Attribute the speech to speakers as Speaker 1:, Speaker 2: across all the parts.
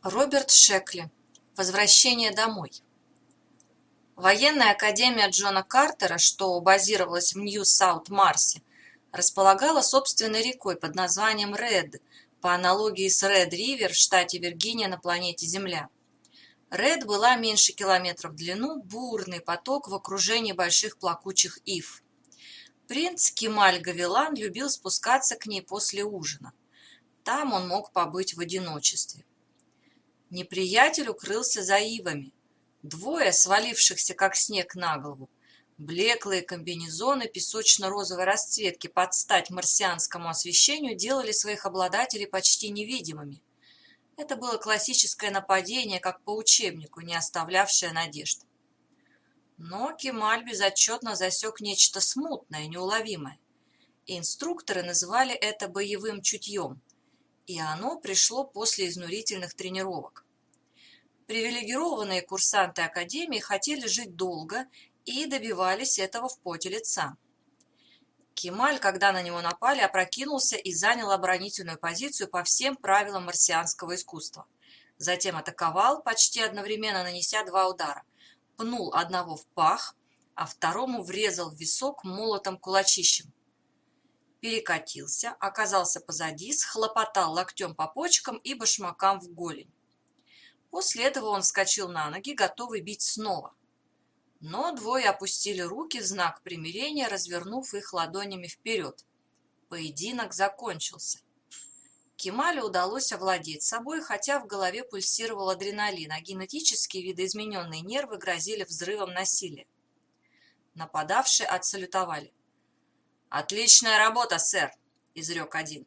Speaker 1: Роберт Шекли. Возвращение домой. Военная академия Джона Картера, что базировалась в Нью-Саут-Марсе, располагала собственной рекой под названием Ред, по аналогии с Ред-Ривер в штате Виргиния на планете Земля. Ред была меньше километра в длину, бурный поток в окружении больших плакучих ив. Принц Кемаль Гавилан любил спускаться к ней после ужина. Там он мог побыть в одиночестве. Неприятель укрылся за ивами. Двое, свалившихся как снег на голову, блеклые комбинезоны песочно-розовой расцветки под стать марсианскому освещению делали своих обладателей почти невидимыми. Это было классическое нападение, как по учебнику, не оставлявшее надежд. Но Кемаль безотчетно засек нечто смутное, неуловимое. И инструкторы называли это боевым чутьем, и оно пришло после изнурительных тренировок. Привилегированные курсанты Академии хотели жить долго и добивались этого в поте лица. Кемаль, когда на него напали, опрокинулся и занял оборонительную позицию по всем правилам марсианского искусства. Затем атаковал, почти одновременно нанеся два удара. Пнул одного в пах, а второму врезал в висок молотом-кулачищем. Перекатился, оказался позади, схлопотал локтем по почкам и башмакам в голень. После этого он вскочил на ноги, готовый бить снова. Но двое опустили руки в знак примирения, развернув их ладонями вперед. Поединок закончился. Кемалю удалось овладеть собой, хотя в голове пульсировал адреналин, а генетически видоизмененные нервы грозили взрывом насилия. Нападавшие отсалютовали. «Отличная работа, сэр!» – изрек один.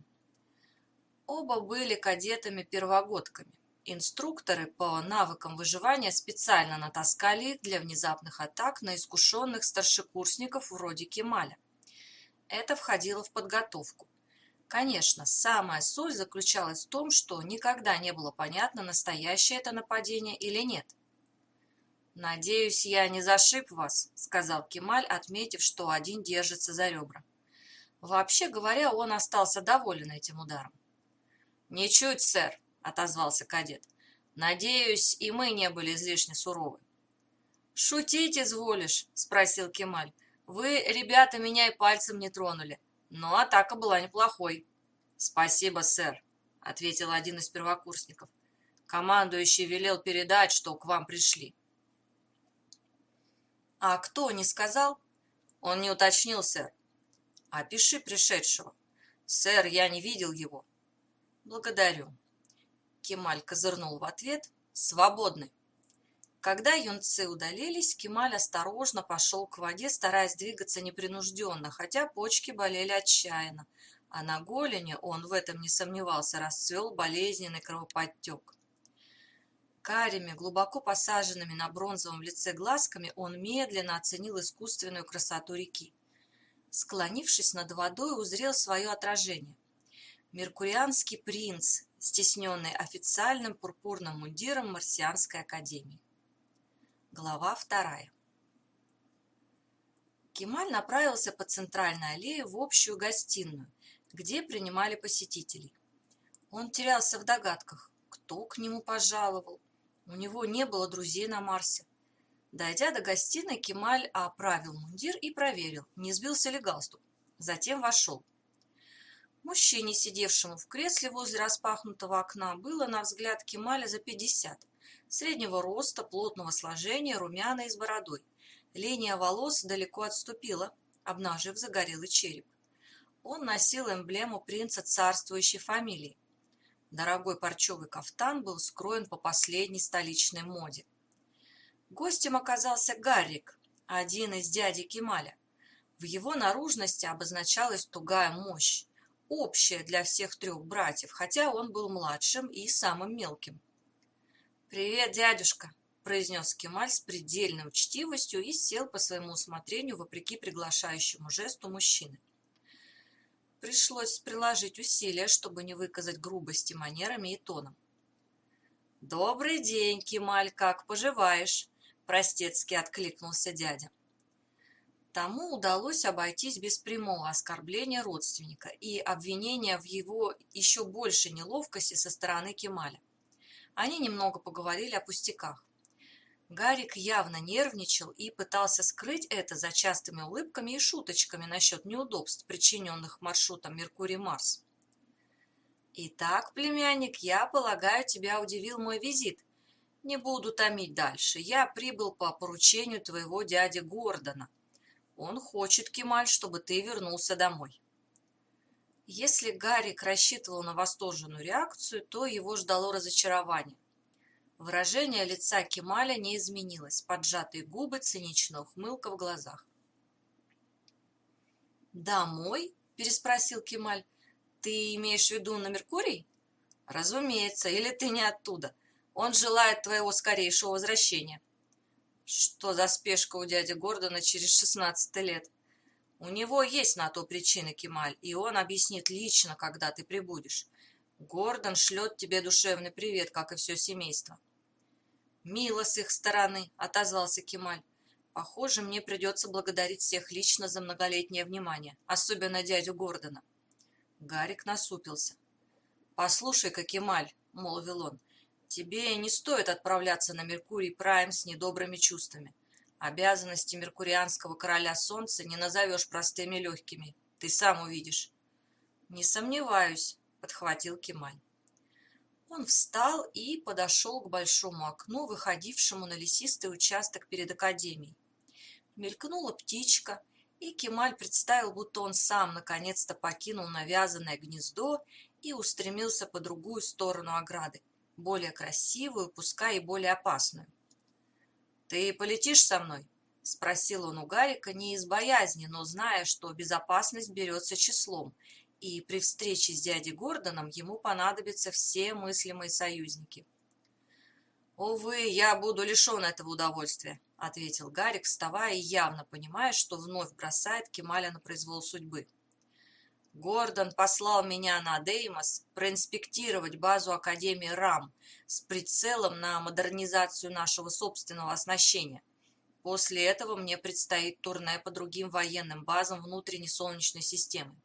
Speaker 1: Оба были кадетами-первогодками. Инструкторы по навыкам выживания специально натаскали их для внезапных атак на искушенных старшекурсников вроде Кемаля. Это входило в подготовку. Конечно, самая соль заключалась в том, что никогда не было понятно, настоящее это нападение или нет. «Надеюсь, я не зашиб вас», — сказал Кемаль, отметив, что один держится за ребра. Вообще говоря, он остался доволен этим ударом. «Ничуть, сэр», — отозвался кадет. «Надеюсь, и мы не были излишне суровы». «Шутить изволишь?» — спросил Кемаль. «Вы, ребята, меня и пальцем не тронули, но атака была неплохой». «Спасибо, сэр», — ответил один из первокурсников. «Командующий велел передать, что к вам пришли». «А кто, не сказал?» «Он не уточнил, сэр». «Опиши пришедшего». «Сэр, я не видел его». «Благодарю». Кемаль козырнул в ответ. «Свободны». Когда юнцы удалились, Кемаль осторожно пошел к воде, стараясь двигаться непринужденно, хотя почки болели отчаянно, а на голени, он в этом не сомневался, расцвел болезненный кровоподтек. Карими, глубоко посаженными на бронзовом лице глазками, он медленно оценил искусственную красоту реки. Склонившись над водой, узрел свое отражение. Меркурианский принц, стесненный официальным пурпурным мундиром Марсианской академии. Глава 2. Кемаль направился по центральной аллее в общую гостиную, где принимали посетителей. Он терялся в догадках, кто к нему пожаловал. У него не было друзей на Марсе. Дойдя до гостиной, Кемаль оправил мундир и проверил, не сбился ли галстук. Затем вошел. Мужчине, сидевшему в кресле возле распахнутого окна, было, на взгляд Кемаля, за 50. Среднего роста, плотного сложения, румяный и с бородой. Линия волос далеко отступила, обнажив загорелый череп. Он носил эмблему принца царствующей фамилии. Дорогой парчевый кафтан был скроен по последней столичной моде. Гостем оказался Гаррик, один из дядей Кемаля. В его наружности обозначалась тугая мощь, общая для всех трех братьев, хотя он был младшим и самым мелким. «Привет, дядюшка», – произнес Кемаль с предельной учтивостью и сел по своему усмотрению вопреки приглашающему жесту мужчины. Пришлось приложить усилия, чтобы не выказать грубости манерами и тоном. «Добрый день, Кемаль, как поживаешь?» – простецки откликнулся дядя. Тому удалось обойтись без прямого оскорбления родственника и обвинения в его еще большей неловкости со стороны Кемаля. Они немного поговорили о пустяках. Гарик явно нервничал и пытался скрыть это за частыми улыбками и шуточками насчет неудобств, причиненных маршрутом Меркурий-Марс. «Итак, племянник, я полагаю, тебя удивил мой визит. Не буду томить дальше. Я прибыл по поручению твоего дяди Гордона. Он хочет, Кемаль, чтобы ты вернулся домой». Если Гарик рассчитывал на восторженную реакцию, то его ждало разочарование. Выражение лица Кемаля не изменилось, поджатые губы, циничная ухмылка в глазах. «Домой?» – переспросил Кемаль. «Ты имеешь в виду на Меркурий?» «Разумеется, или ты не оттуда. Он желает твоего скорейшего возвращения». «Что за спешка у дяди Гордона через 16 лет?» «У него есть на то причины, Кемаль, и он объяснит лично, когда ты прибудешь. Гордон шлет тебе душевный привет, как и все семейство». «Мило с их стороны», — отозвался Кемаль. «Похоже, мне придется благодарить всех лично за многолетнее внимание, особенно дядю Гордона». Гарик насупился. «Послушай-ка, Кемаль», — молвил он, — «тебе не стоит отправляться на Меркурий Прайм с недобрыми чувствами. Обязанности меркурианского короля солнца не назовешь простыми легкими, ты сам увидишь». «Не сомневаюсь», — подхватил Кемаль. Он встал и подошел к большому окну, выходившему на лесистый участок перед академией. Мелькнула птичка, и Кемаль представил, будто он сам наконец-то покинул навязанное гнездо и устремился по другую сторону ограды, более красивую, пускай и более опасную. «Ты полетишь со мной?» – спросил он у Гарика не из боязни, но зная, что безопасность берется числом, и при встрече с дядей Гордоном ему понадобятся все мыслимые союзники. «Увы, я буду лишен этого удовольствия», — ответил Гарик, вставая и явно понимая, что вновь бросает Кемаля на произвол судьбы. «Гордон послал меня на Деймос проинспектировать базу Академии РАМ с прицелом на модернизацию нашего собственного оснащения. После этого мне предстоит турне по другим военным базам внутренней Солнечной системы».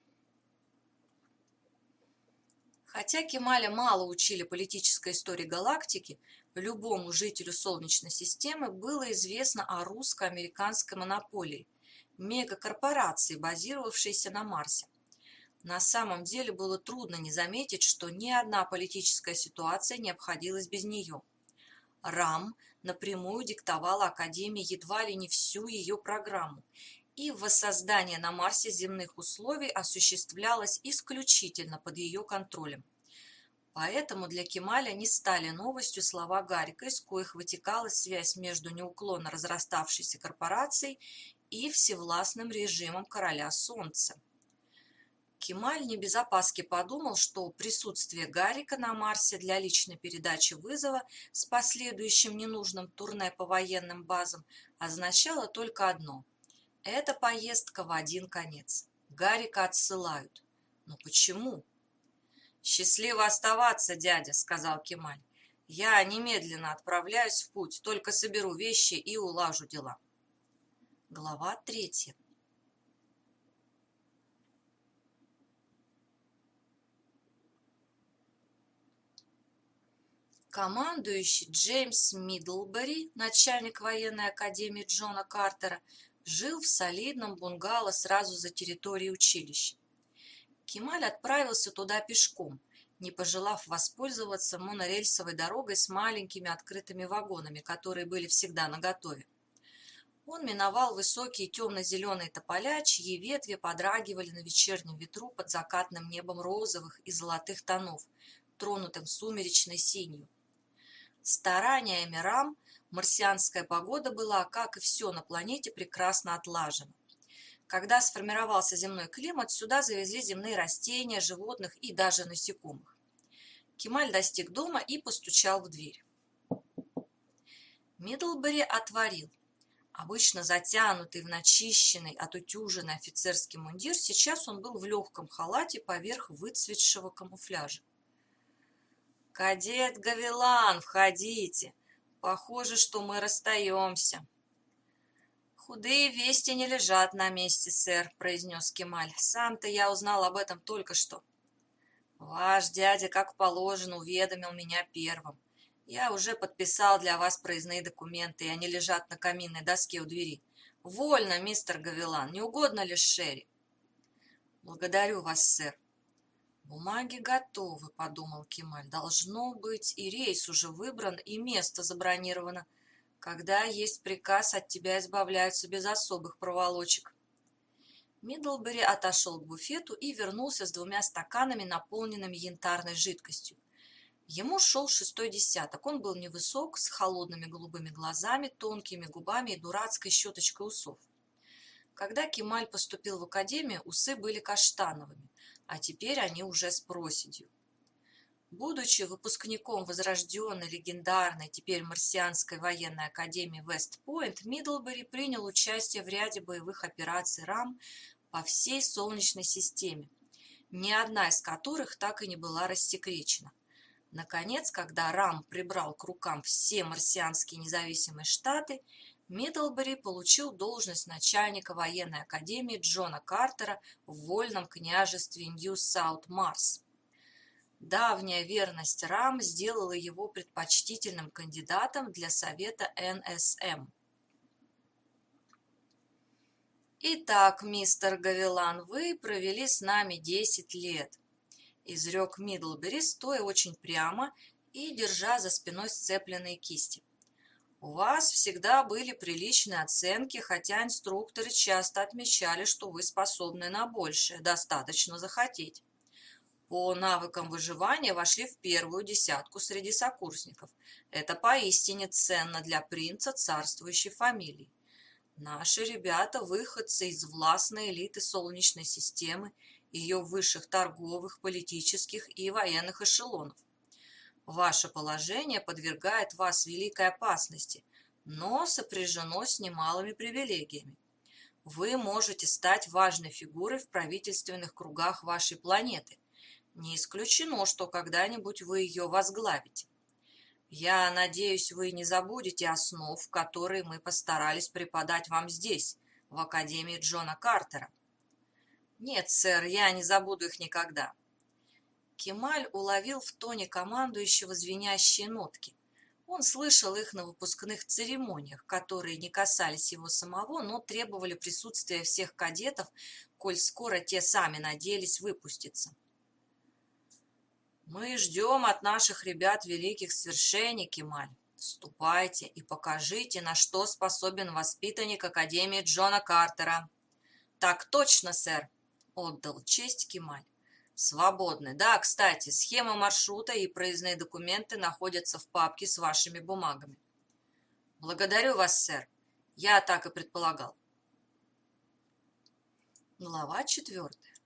Speaker 1: Хотя Кемаля мало учили политической истории галактики, любому жителю Солнечной системы было известно о русско-американской монополии – мегакорпорации, базировавшейся на Марсе. На самом деле было трудно не заметить, что ни одна политическая ситуация не обходилась без нее. РАМ напрямую диктовала Академии едва ли не всю ее программу, и воссоздание на Марсе земных условий осуществлялось исключительно под ее контролем. Поэтому для Кемаля не стали новостью слова Гарика, из коих вытекала связь между неуклонно разраставшейся корпорацией и всевластным режимом короля Солнца. Кемаль не без опаски подумал, что присутствие Гарика на Марсе для личной передачи вызова с последующим ненужным турне по военным базам означало только одно – это поездка в один конец. Гарика отсылают. Но почему? «Счастливо оставаться, дядя», — сказал Кемаль. «Я немедленно отправляюсь в путь, только соберу вещи и улажу дела». Глава 3. Командующий Джеймс Миддлбери, начальник военной академии Джона Картера, жил в солидном бунгало сразу за территорией училища. Кемаль отправился туда пешком, не пожелав воспользоваться монорельсовой дорогой с маленькими открытыми вагонами, которые были всегда наготове. Он миновал высокие темно-зеленые тополя, чьи ветви подрагивали на вечернем ветру под закатным небом розовых и золотых тонов, тронутым сумеречной синью. Стараниями РАМ марсианская погода была, как и все на планете, прекрасно отлажена. Когда сформировался земной климат, сюда завезли земные растения, животных и даже насекомых. Кемаль достиг дома и постучал в дверь. Миддлбери отворил. Обычно затянутый в начищенный, отутюженный офицерский мундир, сейчас он был в легком халате поверх выцветшего камуфляжа. «Кадет Гавилан, входите! Похоже, что мы расстаемся». «Худые вести не лежат на месте, сэр», — произнес Кемаль. «Сам-то я узнал об этом только что». Ваш дядя, как положено, уведомил меня первым. Я уже подписал для вас проездные документы, и они лежат на каминной доске у двери. Вольно, мистер Гавилан, не угодно ли Шерри? Благодарю вас, сэр. Бумаги готовы, подумал Кемаль. Должно быть, и рейс уже выбран, и место забронировано. Когда есть приказ, от тебя избавляются без особых проволочек. Миддлбери отошел к буфету и вернулся с 2 стаканами, наполненными янтарной жидкостью. Ему шел 6-й десяток. Он был невысок, с холодными голубыми глазами, тонкими губами и дурацкой щеточкой усов. Когда Кемаль поступил в академию, усы были каштановыми, а теперь они уже с проседью. Будучи выпускником возрожденной, легендарной, теперь марсианской военной академии Вест-Пойнт, Миддлбери принял участие в ряде боевых операций РАМ по всей Солнечной системе, ни одна из которых так и не была рассекречена. Наконец, когда РАМ прибрал к рукам все марсианские независимые штаты, Миддлбери получил должность начальника военной академии Джона Картера в вольном княжестве Нью-Саут-Марс. Давняя верность РАМ сделала его предпочтительным кандидатом для совета НСМ. «Итак, мистер Гавилан, вы провели с нами 10 лет», – изрек Миддлбери, стоя очень прямо и держа за спиной сцепленные кисти. «У вас всегда были приличные оценки, хотя инструкторы часто отмечали, что вы способны на большее, достаточно захотеть. По навыкам выживания вошли в первую десятку среди сокурсников. Это поистине ценно для принца царствующей фамилии. Наши ребята – выходцы из властной элиты Солнечной системы, ее высших торговых, политических и военных эшелонов. Ваше положение подвергает вас великой опасности, но сопряжено с немалыми привилегиями. Вы можете стать важной фигурой в правительственных кругах вашей планеты. Не исключено, что когда-нибудь вы ее возглавите. Я надеюсь, вы не забудете основ, которые мы постарались преподать вам здесь, в Академии Джона Картера. Нет, сэр, я не забуду их никогда. Кемаль уловил в тоне командующего звенящие нотки. Он слышал их на выпускных церемониях, которые не касались его самого, но требовали присутствия всех кадетов, коль скоро те сами надеялись выпуститься. Мы ждем от наших ребят великих свершений, Кемаль. Ступайте и покажите, на что способен воспитанник Академии Джона Картера. Так точно, сэр, отдал честь Кемаль. Свободны. Да, кстати, схема маршрута и проездные документы находятся в папке с вашими бумагами. Благодарю вас, сэр. Я так и предполагал. Глава 4.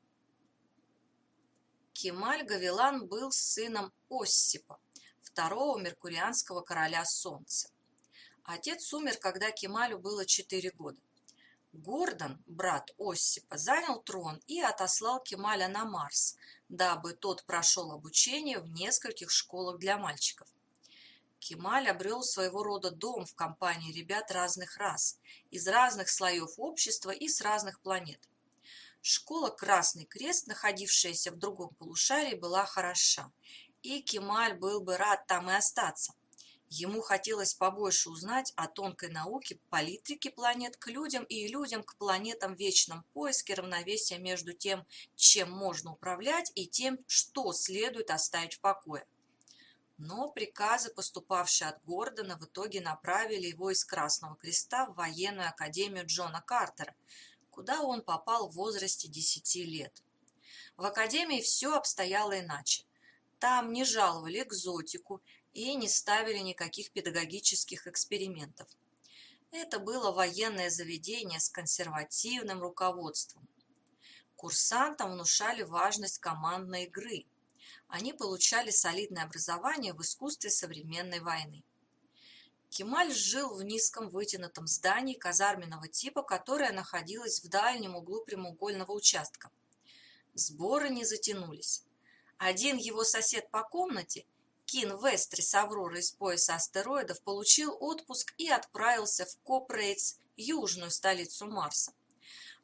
Speaker 1: Кемаль Гавилан был сыном Оссипа, второго меркурианского короля Солнца. Отец умер, когда Кемалю было 4 года. Гордон, брат Оссипа, занял трон и отослал Кемаля на Марс, дабы тот прошел обучение в нескольких школах для мальчиков. Кемаль обрел своего рода дом в компании ребят разных рас, из разных слоев общества и с разных планет. Школа «Красный крест», находившаяся в другом полушарии, была хороша, и Кемаль был бы рад там и остаться. Ему хотелось побольше узнать о тонкой науке политики планет к людям и людям к планетам в вечном поиске равновесия между тем, чем можно управлять, и тем, что следует оставить в покое. Но приказы, поступавшие от Гордона, в итоге направили его из Красного Креста в военную академию Джона Картера, куда он попал в возрасте 10 лет. В академии все обстояло иначе. Там не жаловали экзотику и не ставили никаких педагогических экспериментов. Это было военное заведение с консервативным руководством. Курсантам внушали важность командной игры. Они получали солидное образование в искусстве современной войны. Кемаль жил в низком вытянутом здании казарменного типа, которое находилось в дальнем углу прямоугольного участка. Сборы не затянулись. Один его сосед по комнате, Кин Вестри с Авророй из пояса астероидов, получил отпуск и отправился в Копрейдс, южную столицу Марса.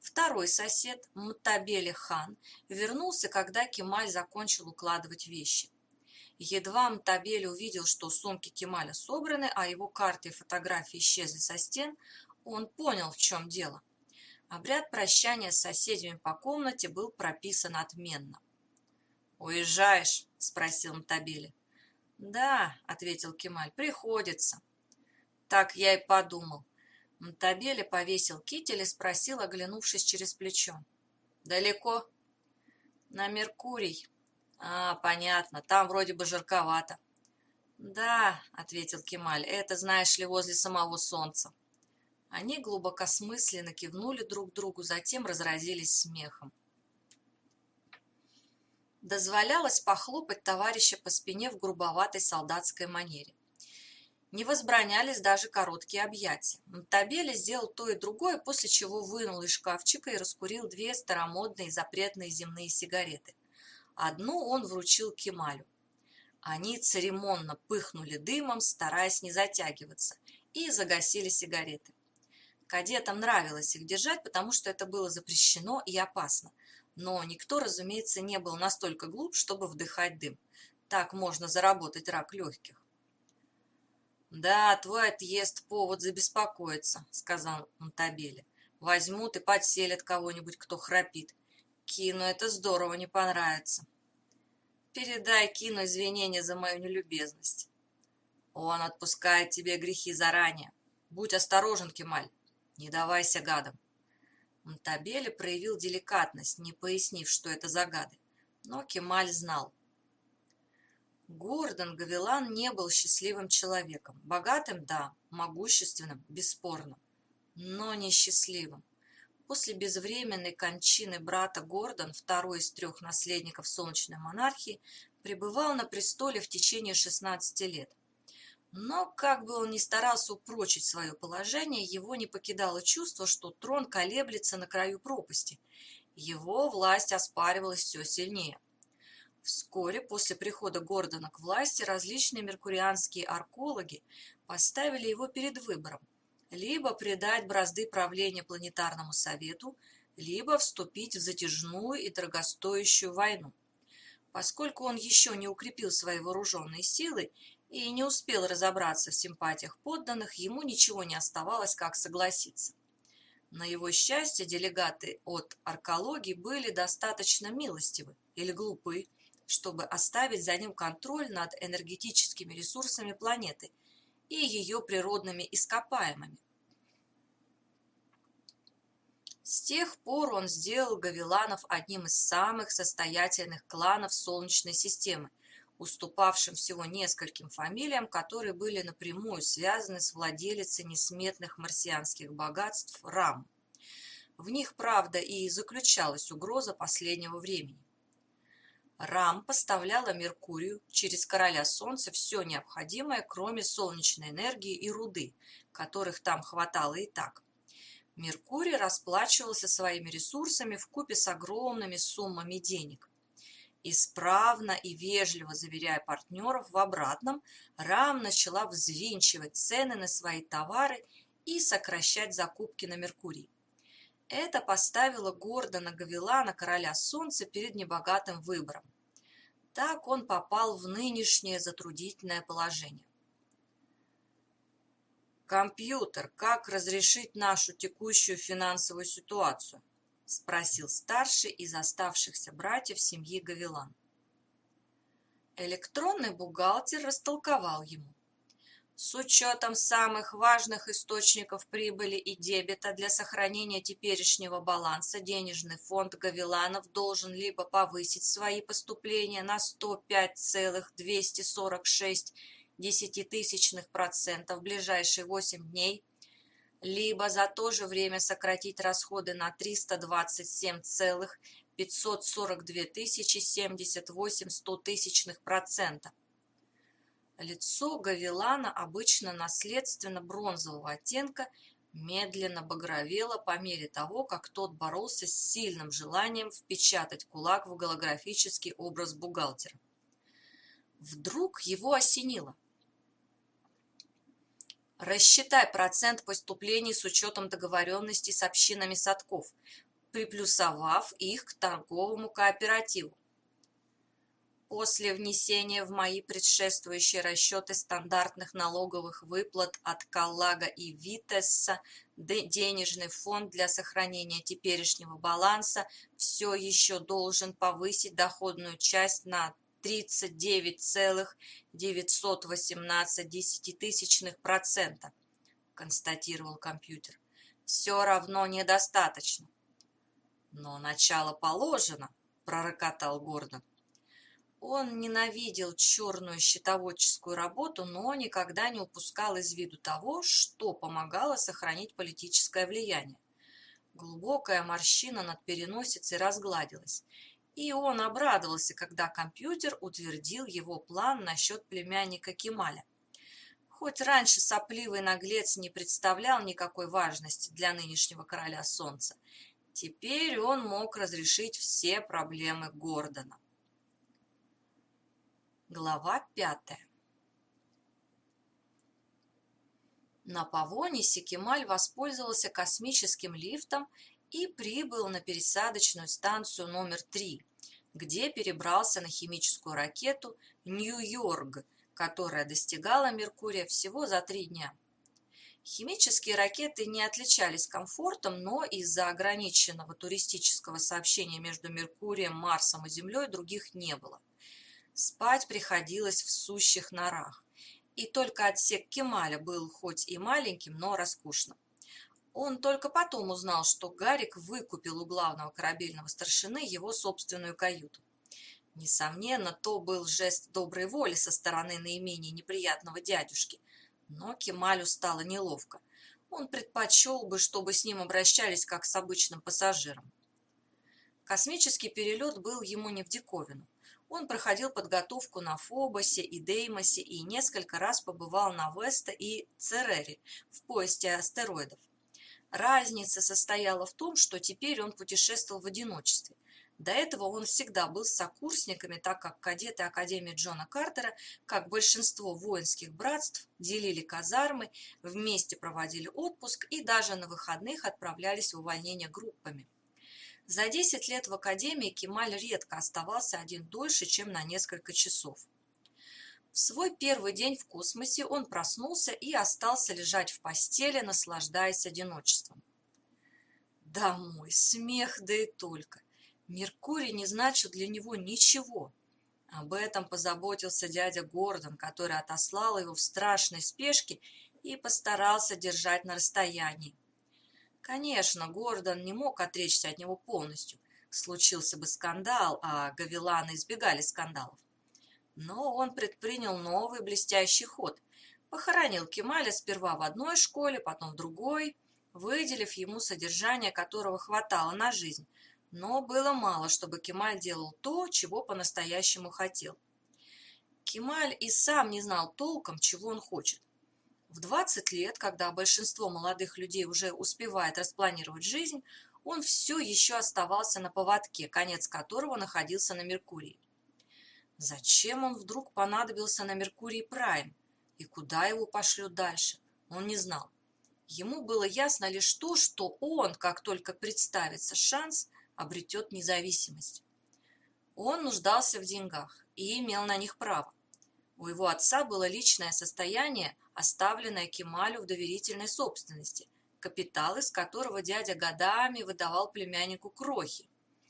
Speaker 1: Второй сосед, Мтабели хан, вернулся, когда Кемаль закончил укладывать вещи. Едва Мтабели увидел, что сумки Кемаля собраны, а его карты и фотографии исчезли со стен, он понял, в чем дело. Обряд прощания с соседями по комнате был прописан отменно. «Уезжаешь?» – спросил Мтабели. «Да», – ответил Кемаль, – «приходится». «Так я и подумал». Мтабели повесил китель и спросил, оглянувшись через плечо. «Далеко?» «На Меркурий». «А, понятно, там вроде бы жарковато». «Да», — ответил Кемаль, — «это, знаешь ли, возле самого Солнца». Они глубокосмысленно кивнули друг другу, затем разразились смехом. Дозволялось похлопать товарища по спине в грубоватой солдатской манере. Не возбранялись даже короткие объятия. Мтабели сделал то и другое, после чего вынул из шкафчика и раскурил две старомодные запретные земные сигареты. Одну он вручил Кемалю. Они церемонно пыхнули дымом, стараясь не затягиваться, и загасили сигареты. Кадетам нравилось их держать, потому что это было запрещено и опасно. Но никто, разумеется, не был настолько глуп, чтобы вдыхать дым. Так можно заработать рак легких. «Да, твой отъезд – повод забеспокоиться», – сказал Мтабели. «Возьмут и подселят кого-нибудь, кто храпит. Кину это здорово не понравится. Передай Кину извинения за мою нелюбезность. Он отпускает тебе грехи заранее. Будь осторожен, Кемаль, не давайся гадам». Мтабели проявил деликатность, не пояснив, что это за гады. Но Кемаль знал. Гордон Гавилан не был счастливым человеком. Богатым – да, могущественным – бесспорно, но не счастливым. После безвременной кончины брата Гордон, второй из трех наследников Солнечной монархии, пребывал на престоле в течение 16 лет. Но, как бы он ни старался упрочить свое положение, его не покидало чувство, что трон колеблется на краю пропасти. Его власть оспаривалась все сильнее. Вскоре после прихода Гордона к власти различные меркурианские аркологи поставили его перед выбором: либо предать бразды правления планетарному совету, либо вступить в затяжную и дорогостоящую войну. Поскольку он еще не укрепил свои вооруженные силы и не успел разобраться в симпатиях подданных, ему ничего не оставалось, как согласиться. На его счастье, делегаты от аркологии были достаточно милостивы или глупы, чтобы оставить за ним контроль над энергетическими ресурсами планеты и ее природными ископаемыми. С тех пор он сделал Гавиланов одним из самых состоятельных кланов Солнечной системы, уступавшим всего нескольким фамилиям, которые были напрямую связаны с владелицей несметных марсианских богатств Рам. В них, правда, и заключалась угроза последнего времени. Рам поставляла Меркурию через Короля Солнца все необходимое, кроме солнечной энергии и руды, которых там хватало и так. Меркурий расплачивался своими ресурсами вкупе с огромными суммами денег. Исправно и вежливо заверяя партнеров в обратном, Рам начала взвинчивать цены на свои товары и сокращать закупки на Меркурий. Это поставило Гордона Гавилана, Короля Солнца, перед небогатым выбором. Так он попал в нынешнее затруднительное положение. «Компьютер, как разрешить нашу текущую финансовую ситуацию?» – спросил старший из оставшихся братьев семьи Гавилан. Электронный бухгалтер растолковал ему. С учетом самых важных источников прибыли и дебета для сохранения теперешнего баланса денежный фонд Гавиланов должен либо повысить свои поступления на 105,246% в ближайшие 8 дней, либо за то же время сократить расходы на 327,542,78%. Лицо Гавилана, обычно наследственно-бронзового оттенка, медленно багровело по мере того, как тот боролся с сильным желанием впечатать кулак в голографический образ бухгалтера. Вдруг его осенило. «Рассчитай процент поступлений с учетом договоренностей с общинами садков. приплюсовав их к торговому кооперативу. После внесения в мои предшествующие расчеты стандартных налоговых выплат от Каллага и Витесса денежный фонд для сохранения теперешнего баланса все еще должен повысить доходную часть на 39,918%, констатировал компьютер. Все равно недостаточно. Но начало положено, пророкотал Гордон. Он ненавидел черную счетоводческую работу, но никогда не упускал из виду того, что помогало сохранить политическое влияние. Глубокая морщина над переносицей разгладилась, и он обрадовался, когда компьютер утвердил его план насчет племянника Кемаля. Хоть раньше сопливый наглец не представлял никакой важности для нынешнего короля солнца, теперь он мог разрешить все проблемы Гордона. Глава 5. На Павонисе Кемаль воспользовался космическим лифтом и прибыл на пересадочную станцию номер 3, где перебрался на химическую ракету «Нью-Йорк», которая достигала Меркурия всего за 3 дня. Химические ракеты не отличались комфортом, но из-за ограниченного туристического сообщения между Меркурием, Марсом и Землей других не было. Спать приходилось в сущих норах, и только отсек Кемаля был хоть и маленьким, но роскошным. Он только потом узнал, что Гарик выкупил у главного корабельного старшины его собственную каюту. Несомненно, то был жест доброй воли со стороны наименее неприятного дядюшки, но Кемалю стало неловко. Он предпочел бы, чтобы с ним обращались как с обычным пассажиром. Космический перелет был ему не в диковину. Он проходил подготовку на Фобосе и Деймосе и несколько раз побывал на Веста и Церере в поиске астероидов. Разница состояла в том, что теперь он путешествовал в одиночестве. До этого он всегда был с сокурсниками, так как кадеты Академии Джона Картера, как большинство воинских братств, делили казармы, вместе проводили отпуск и даже на выходных отправлялись в увольнение группами. За 10 лет в академии Кемаль редко оставался один дольше, чем на несколько часов. В свой первый день в космосе он проснулся и остался лежать в постели, наслаждаясь одиночеством. Домой, смех, да и только. Меркурий не значил для него ничего. Об этом позаботился дядя Гордон, который отослал его в страшной спешке и постарался держать на расстоянии. Конечно, Гордон не мог отречься от него полностью. Случился бы скандал, а гавеланы избегали скандалов. Но он предпринял новый блестящий ход. Похоронил Кемаля сперва в одной школе, потом в другой, выделив ему содержание, которого хватало на жизнь. Но было мало, чтобы Кемаль делал то, чего по-настоящему хотел. Кемаль и сам не знал толком, чего он хочет. В 20 лет, когда большинство молодых людей уже успевает распланировать жизнь, он все еще оставался на поводке, конец которого находился на Меркурии. Зачем он вдруг понадобился на Меркурии Прайм и куда его пошлют дальше, он не знал. Ему было ясно лишь то, что он, как только представится шанс, обретет независимость. Он нуждался в деньгах и имел на них право. У его отца было личное состояние, оставленное Кемалю в доверительной собственности, капитал из которого дядя годами выдавал племяннику крохи.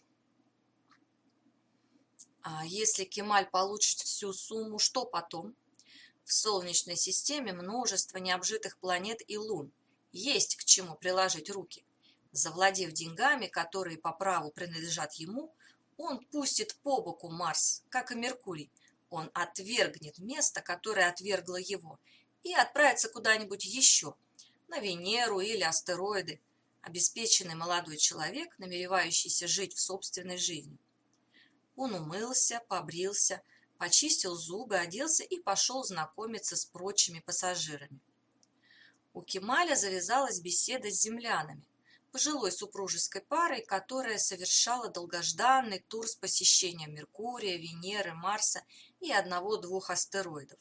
Speaker 1: А если Кемаль получит всю сумму, что потом? В Солнечной системе множество необжитых планет и лун. Есть к чему приложить руки. Завладев деньгами, которые по праву принадлежат ему, он пустит по боку Марс, как и Меркурий. Он отвергнет место, которое отвергло его, и отправится куда-нибудь еще, на Венеру или астероиды, обеспеченный молодой человек, намеревающийся жить в собственной жизнью. Он умылся, побрился, почистил зубы, оделся и пошел знакомиться с прочими пассажирами. У Кемаля завязалась беседа с землянами, пожилой супружеской парой, которая совершала долгожданный тур с посещением Меркурия, Венеры, Марса и одного-двух астероидов.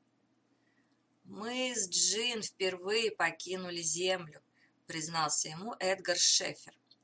Speaker 1: «Мы с Джин впервые покинули Землю», — признался ему Эдгар Шефер.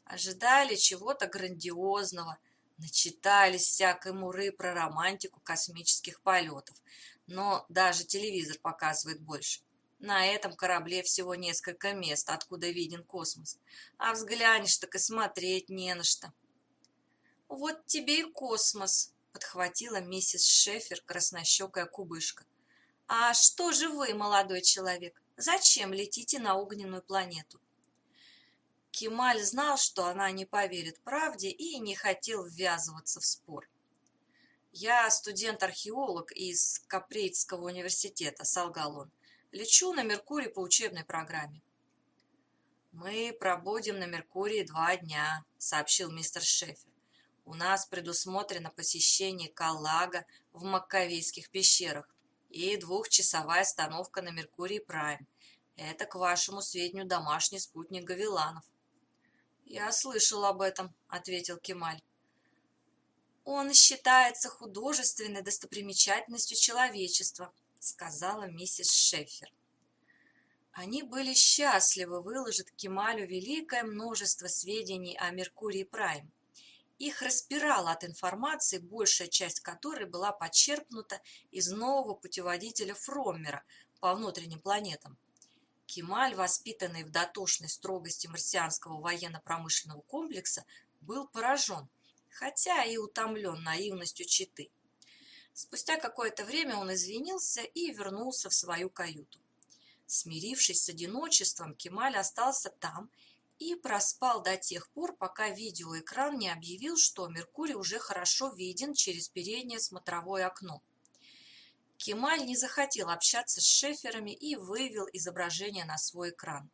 Speaker 1: Ожидали чего-то грандиозного, начитались всякой муры про романтику космических полетов, но даже телевизор показывает больше. На этом корабле всего несколько мест, откуда виден космос, а взглянешь, так и смотреть не на что. «Вот тебе и космос», — подхватила миссис Шефер, краснощекая кубышка. «А что же вы, молодой человек, зачем летите на огненную планету?» Кемаль знал, что она не поверит правде и не хотел ввязываться в спор. «Я студент-археолог из Капрейтского университета», — солгал он. «Лечу на Меркурий по учебной программе». «Мы пробудем на Меркурии 2 дня», — сообщил мистер Шефер. «У нас предусмотрено посещение Каллага в Маккавейских пещерах и 2-часовая остановка на Меркурий Прайм. Это, к вашему сведению, домашний спутник Гавеланов». «Я слышал об этом», — ответил Кемаль. «Он считается художественной достопримечательностью человечества», — сказала миссис Шефер. Они были счастливы выложить Кемалю великое множество сведений о Меркурии Прайм. Их распирало от информации, большая часть которой была почерпнута из нового путеводителя Фроммера по внутренним планетам. Кемаль, воспитанный в дотошной строгости марсианского военно-промышленного комплекса, был поражен, хотя и утомлен наивностью читы. Спустя какое-то время он извинился и вернулся в свою каюту. Смирившись с одиночеством, Кемаль остался там и проспал до тех пор, пока видеоэкран не объявил, что Меркурий уже хорошо виден через переднее смотровое окно. Кемаль не захотел общаться с шеферами и вывел изображение на свой экран.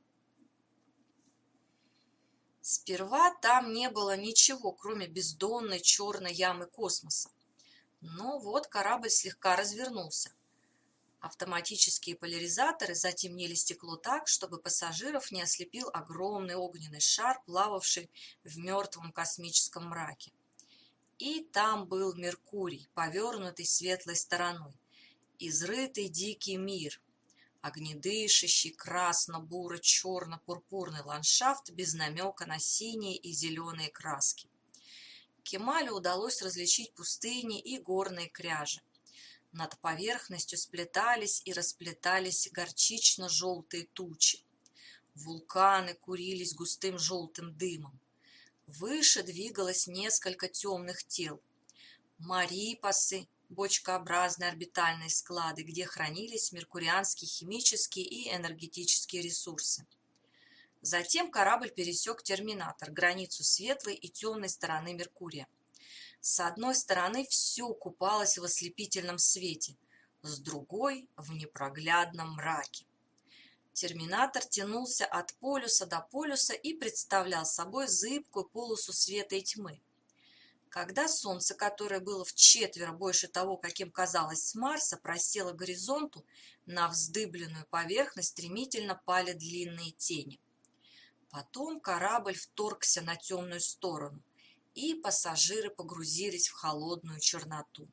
Speaker 1: Сперва там не было ничего, кроме бездонной черной ямы космоса. Но вот корабль слегка развернулся. Автоматические поляризаторы затемнили стекло так, чтобы пассажиров не ослепил огромный огненный шар, плававший в мертвом космическом мраке. И там был Меркурий, повернутый светлой стороной, изрытый дикий мир, огнедышащий красно-буро-черно-пурпурный ландшафт без намека на синие и зеленые краски. Кемалю удалось различить пустыни и горные кряжи. Над поверхностью сплетались и расплетались горчично-желтые тучи. Вулканы курились густым желтым дымом. Выше двигалось несколько темных тел. Марипосы, бочкообразные орбитальные склады, где хранились меркурианские химические и энергетические ресурсы. Затем корабль пересек терминатор, границу светлой и темной стороны Меркурия. С одной стороны все купалось в ослепительном свете, с другой – в непроглядном мраке. Терминатор тянулся от полюса до полюса и представлял собой зыбкую полосу света и тьмы. Когда Солнце, которое было вчетверо больше того, каким казалось с Марса, просело к горизонту, на вздыбленную поверхность стремительно пали длинные тени. Потом корабль вторгся на темную сторону, и пассажиры погрузились в холодную черноту.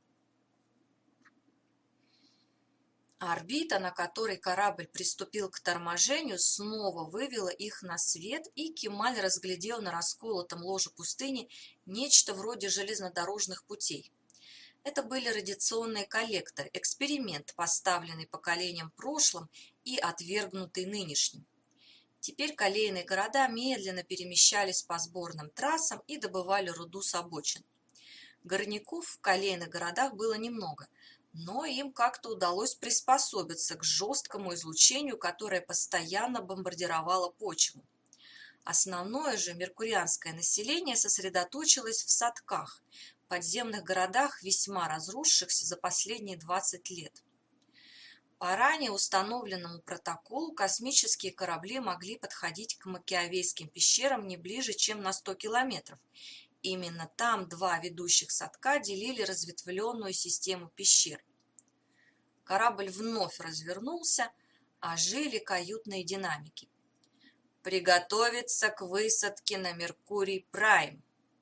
Speaker 1: Орбита, на которой корабль приступил к торможению, снова вывела их на свет, и Кемаль разглядел на расколотом ложе пустыни нечто вроде железнодорожных путей. Это были радиационные коллекторы, эксперимент, поставленный поколением прошлым и отвергнутый нынешним. Теперь колейные города медленно перемещались по сборным трассам и добывали руду с обочин. Горняков в колейных городах было немного, но им как-то удалось приспособиться к жесткому излучению, которое постоянно бомбардировало почву. Основное же меркурианское население сосредоточилось в Садках, подземных городах, весьма разросшихся за последние 20 лет. По ранее установленному протоколу космические корабли могли подходить к Маккавейским пещерам не ближе, чем на 100 километров. Именно там 2 ведущих садка делили разветвленную систему пещер. Корабль вновь развернулся, ожили каютные динамики. «Приготовиться к высадке на Меркурий Прайм».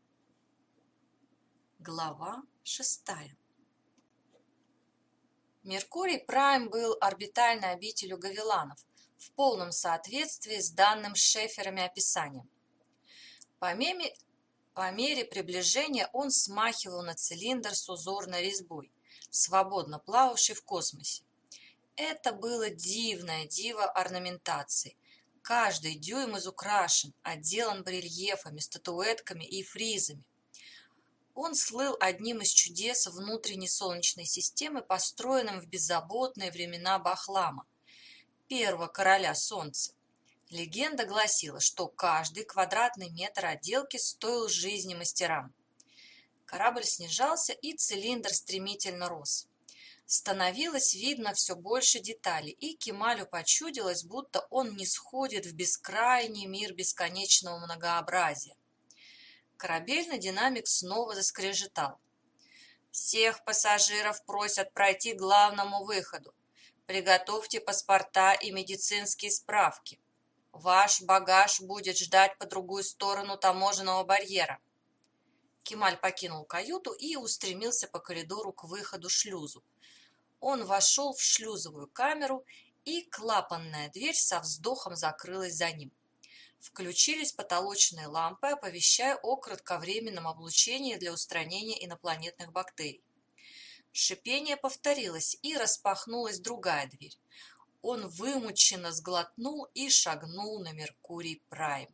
Speaker 1: Глава 6. Меркурий Прайм был орбитальной обителью Гавеланов в полном соответствии с данным шеферами описанием. По мере приближения он смахивал на цилиндр с узорной резьбой, свободно плававший в космосе. Это было дивное диво орнаментации. Каждый дюйм изукрашен, отделан барельефами, статуэтками и фризами. Он слыл одним из чудес внутренней Солнечной системы, построенным в беззаботные времена Бахлама, первого короля Солнца. Легенда гласила, что каждый квадратный метр отделки стоил жизни мастерам. Корабль снижался, и цилиндр стремительно рос. Становилось видно все больше деталей, и Кемалю почудилось, будто он нисходит в бескрайний мир бесконечного многообразия. Корабельный динамик снова заскрежетал. «Всех пассажиров просят пройти к главному выходу. Приготовьте паспорта и медицинские справки. Ваш багаж будет ждать по другую сторону таможенного барьера». Кемаль покинул каюту и устремился по коридору к выходу-шлюзу. Он вошел в шлюзовую камеру, и клапанная дверь со вздохом закрылась за ним. Включились потолочные лампы, оповещая о кратковременном облучении для устранения инопланетных бактерий. Шипение повторилось, и распахнулась другая дверь. Он вымученно сглотнул и шагнул на Меркурий Прайм.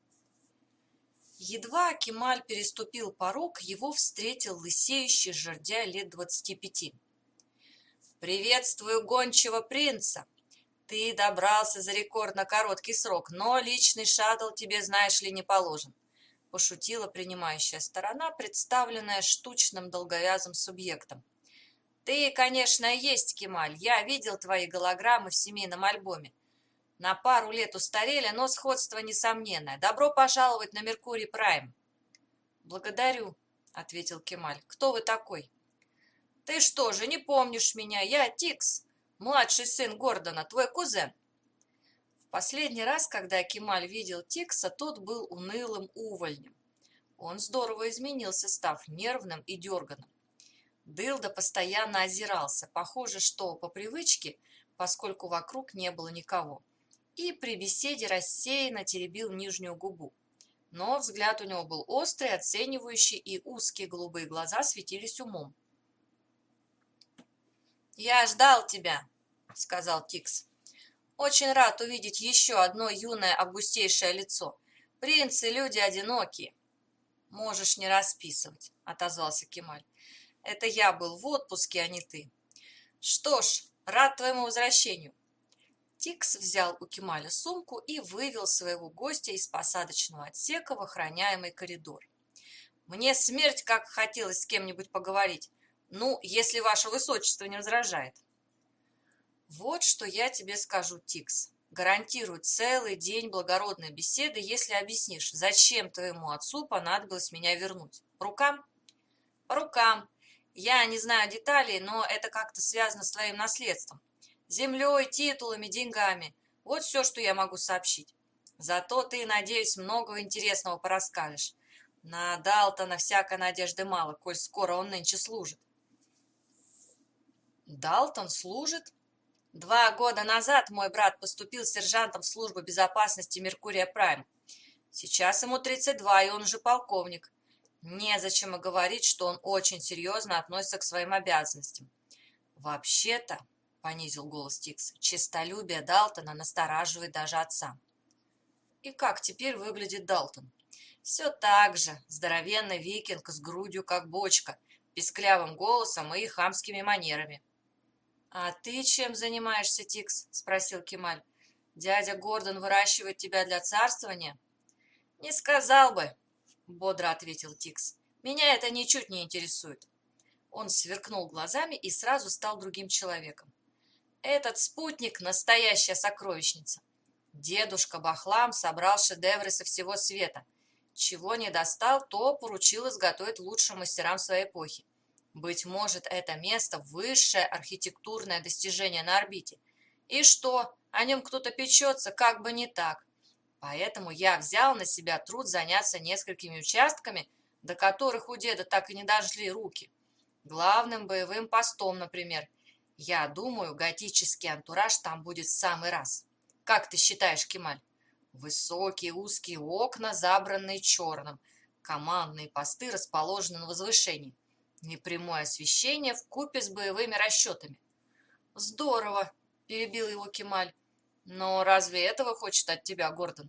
Speaker 1: Едва Кемаль переступил порог, его встретил лысеющий жердяй лет 25. «Приветствую гончего принца! Ты добрался за рекордно короткий срок, но личный шаттл тебе, знаешь ли, не положен», – пошутила принимающая сторона, представленная штучным долговязым субъектом. «Ты, конечно, есть, Кемаль, я видел твои голограммы в семейном альбоме. На пару лет устарели, но сходство несомненное. Добро пожаловать на Меркурий Прайм». «Благодарю», – ответил Кемаль. «Кто вы такой?» «Ты что же, не помнишь меня? Я Тикс, младший сын Гордона, твой кузен». В последний раз, когда Кемаль видел Тикса, тот был унылым увольнем. Он здорово изменился, став нервным и дерганым. Дылда постоянно озирался, похоже, что по привычке, поскольку вокруг не было никого, и при беседе рассеянно теребил нижнюю губу. Но взгляд у него был острый, оценивающий, и узкие голубые глаза светились умом. «Я ждал тебя», — сказал Тикс. «Очень рад увидеть еще одно юное августейшее лицо. Принцы — люди одинокие». «Можешь не расписывать», — отозвался Кемаль. «Это я был в отпуске, а не ты». «Что ж, рад твоему возвращению». Тикс взял у Кемаля сумку и вывел своего гостя из посадочного отсека в охраняемый коридор. «Мне смерть как хотелось с кем-нибудь поговорить. Ну, если ваше высочество не возражает». «Вот что я тебе скажу, Тикс. Гарантирую целый день благородной беседы, если объяснишь, зачем твоему отцу понадобилось меня вернуть. По рукам?» «По рукам. Я не знаю деталей, но это как-то связано с твоим наследством. Землей, титулами, деньгами. Вот все, что я могу сообщить. Зато ты, надеюсь, многого интересного порасскажешь. На Далтона всякой надежды мало, коль скоро он нынче служит». «Далтон служит?» 2 года назад мой брат поступил сержантом в службу безопасности Меркурия Прайм. Сейчас ему 32, и он уже полковник. Незачем и говорить, что он очень серьезно относится к своим обязанностям. Вообще-то, понизил голос Тикс, честолюбие Далтона настораживает даже отца. И как теперь выглядит Далтон? Все так же, здоровенный викинг с грудью как бочка, писклявым голосом и хамскими манерами. «А ты чем занимаешься, Тикс?» – спросил Кемаль. «Дядя Гордон выращивает тебя для царствования?» «Не сказал бы», – бодро ответил Тикс. «Меня это ничуть не интересует». Он сверкнул глазами и сразу стал другим человеком. «Этот спутник – настоящая сокровищница. Дедушка Бахлам собрал шедевры со всего света. Чего не достал, то поручил изготовить лучшим мастерам своей эпохи. Быть может, это место – высшее архитектурное достижение на орбите. И что, о нем кто-то печется, как бы не так. Поэтому я взял на себя труд заняться несколькими участками, до которых у деда так и не дошли руки. Главным боевым постом, например. Я думаю, готический антураж там будет в самый раз. Как ты считаешь, Кемаль? Высокие узкие окна, забранные черным. Командные посты расположены на возвышении. Непрямое освещение вкупе с боевыми расчетами. «Здорово!» – перебил его Кемаль. «Но разве этого хочет от тебя Гордон?»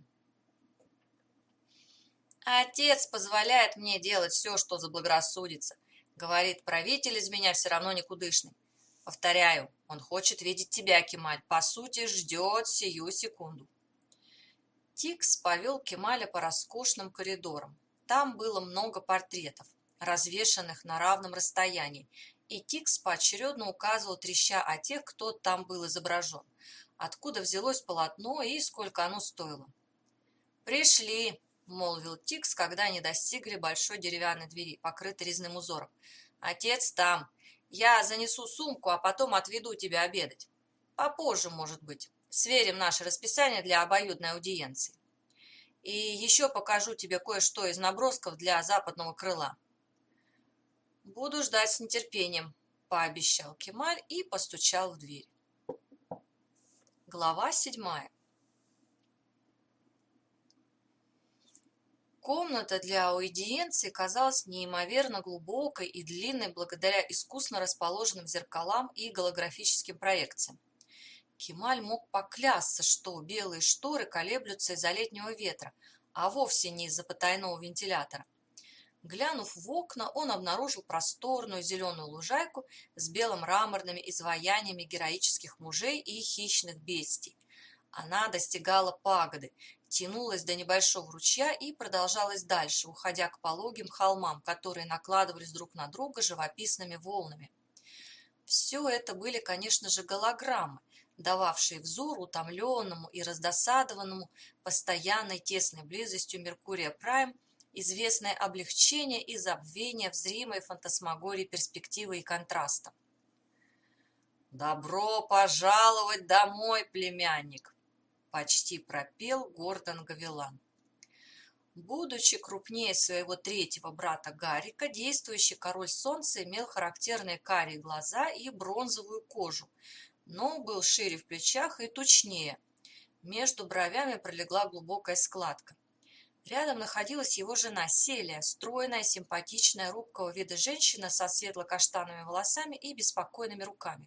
Speaker 1: «Отец позволяет мне делать все, что заблагорассудится. Говорит, правитель из меня все равно никудышный. Повторяю, он хочет видеть тебя, Кемаль. По сути, ждет сию секунду». Тикс повел Кемаля по роскошным коридорам. Там было много портретов, развешанных на равном расстоянии, и Тикс поочередно указывал, треща о тех, кто там был изображен, откуда взялось полотно и сколько оно стоило. «Пришли», — молвил Тикс, когда они достигли большой деревянной двери, покрытой резным узором. «Отец там. Я занесу сумку, а потом отведу тебя обедать. Попозже, может быть. Сверим наше расписание для обоюдной аудиенции. И еще покажу тебе кое-что из набросков для западного крыла». «Буду ждать с нетерпением», — пообещал Кемаль и постучал в дверь. Глава 7. Комната для аудиенции казалась неимоверно глубокой и длинной благодаря искусно расположенным зеркалам и голографическим проекциям. Кемаль мог поклясться, что белые шторы колеблются из-за летнего ветра, а вовсе не из-за потайного вентилятора. Глянув в окна, он обнаружил просторную зеленую лужайку с бело-мраморными изваяниями героических мужей и хищных бестий. Она достигала пагоды, тянулась до небольшого ручья и продолжалась дальше, уходя к пологим холмам, которые накладывались друг на друга живописными волнами. Все это были, конечно же, голограммы, дававшие взору утомленному и раздосадованному постоянной тесной близостью Меркурия Прайм известное облегчение и забвение в зримой фантасмагории перспективы и контраста. «Добро пожаловать домой, племянник!» — почти пропел Гордон Гавилан. Будучи крупнее своего третьего брата Гарика, действующий король солнца имел характерные карие глаза и бронзовую кожу, но был шире в плечах и тучнее. Между бровями пролегла глубокая складка. Рядом находилась его жена Селия, стройная, симпатичная, робкого вида женщина со светло-каштановыми волосами и беспокойными руками.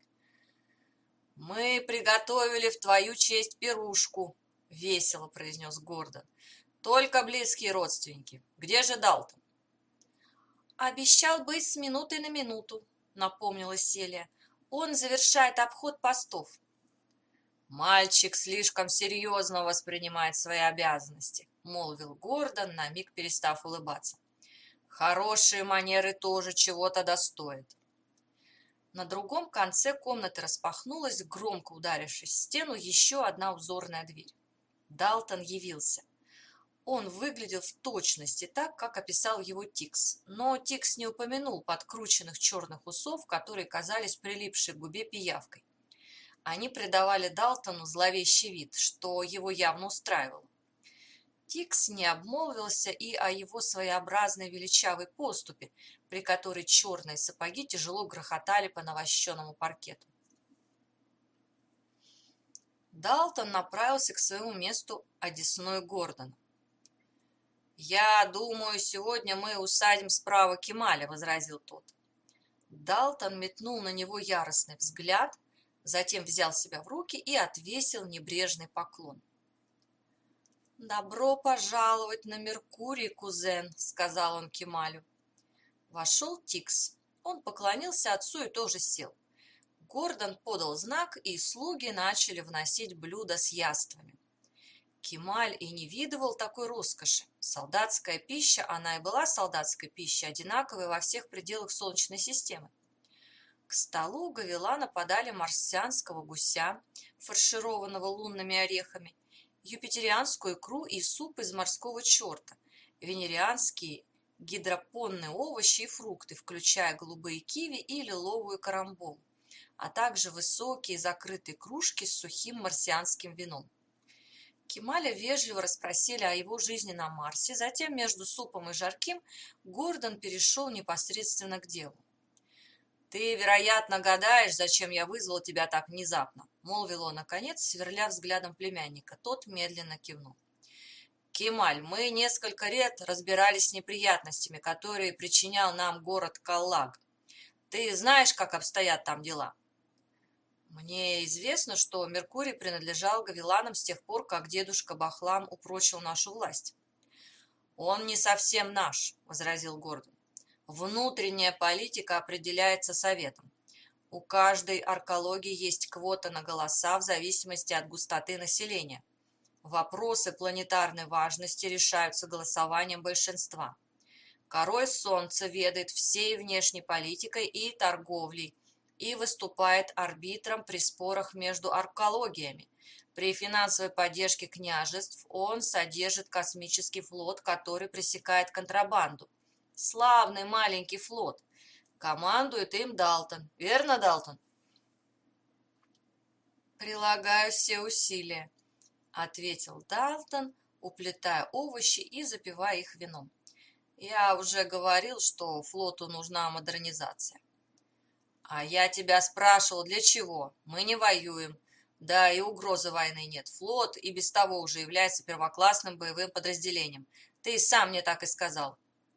Speaker 1: «Мы приготовили в твою честь пирушку», — весело произнес Гордон. «Только близкие родственники. Где же Далтон?» «Обещал быть с минуты на минуту», — напомнила Селия. «Он завершает обход постов». «Мальчик слишком серьезно воспринимает свои обязанности», — молвил Гордон, на миг перестав улыбаться. «Хорошие манеры тоже чего-то достоят». На другом конце комнаты распахнулась, громко ударившись в стену, еще одна узорная дверь. Далтон явился. Он выглядел в точности так, как описал его Тикс, но Тикс не упомянул подкрученных черных усов, которые казались прилипшей к губе пиявкой. Они придавали Далтону зловещий вид, что его явно устраивало. Тикс не обмолвился и о его своеобразной величавой поступе, при которой черные сапоги тяжело грохотали по навощенному паркету. Далтон направился к своему месту одесной Гордона. «Я думаю, сегодня мы усадим справа Кемаля», — возразил тот. Далтон метнул на него яростный взгляд, затем взял себя в руки и отвесил небрежный поклон. «Добро пожаловать на Меркурий, кузен», — сказал он Кемалю. Вошел Тикс. Он поклонился отцу и тоже сел. Гордон подал знак, и слуги начали вносить блюда с яствами. Кемаль и не видывал такой роскоши. Солдатская пища, она и была солдатской пищей, одинаковой во всех пределах Солнечной системы. К столу Гавилана подали марсианского гуся, фаршированного лунными орехами, юпитерианскую икру и суп из морского черта, венерианские гидропонные овощи и фрукты, включая голубые киви и лиловую карамболу, а также высокие закрытые кружки с сухим марсианским вином. Кемаля вежливо расспросили о его жизни на Марсе, затем между супом и жарким Гордон перешел непосредственно к делу. «Ты, вероятно, гадаешь, зачем я вызвал тебя так внезапно», молвил он наконец, сверля взглядом племянника. Тот медленно кивнул. «Кемаль, мы несколько лет разбирались с неприятностями, которые причинял нам город Каллаг. Ты знаешь, как обстоят там дела?» «Мне известно, что Меркурий принадлежал Гавиланам с тех пор, как дедушка Бахлам упрочил нашу власть». «Он не совсем наш», — возразил Гордон. «Внутренняя политика определяется Советом. У каждой аркологии есть квота на голоса в зависимости от густоты населения. Вопросы планетарной важности решаются голосованием большинства. Король Солнца ведает всей внешней политикой и торговлей и выступает арбитром при спорах между аркологиями. При финансовой поддержке княжеств он содержит космический флот, который пресекает контрабанду. Славный маленький флот. Командует им Далтон. Верно, Далтон? «Прилагаю все усилия», — ответил Далтон, уплетая овощи и запивая их вином. «Я уже говорил, что флоту нужна модернизация». «А я тебя спрашивал, для чего? Мы не воюем. Да и угрозы войны нет. Флот и без того уже является первоклассным боевым подразделением. Ты сам мне так и сказал».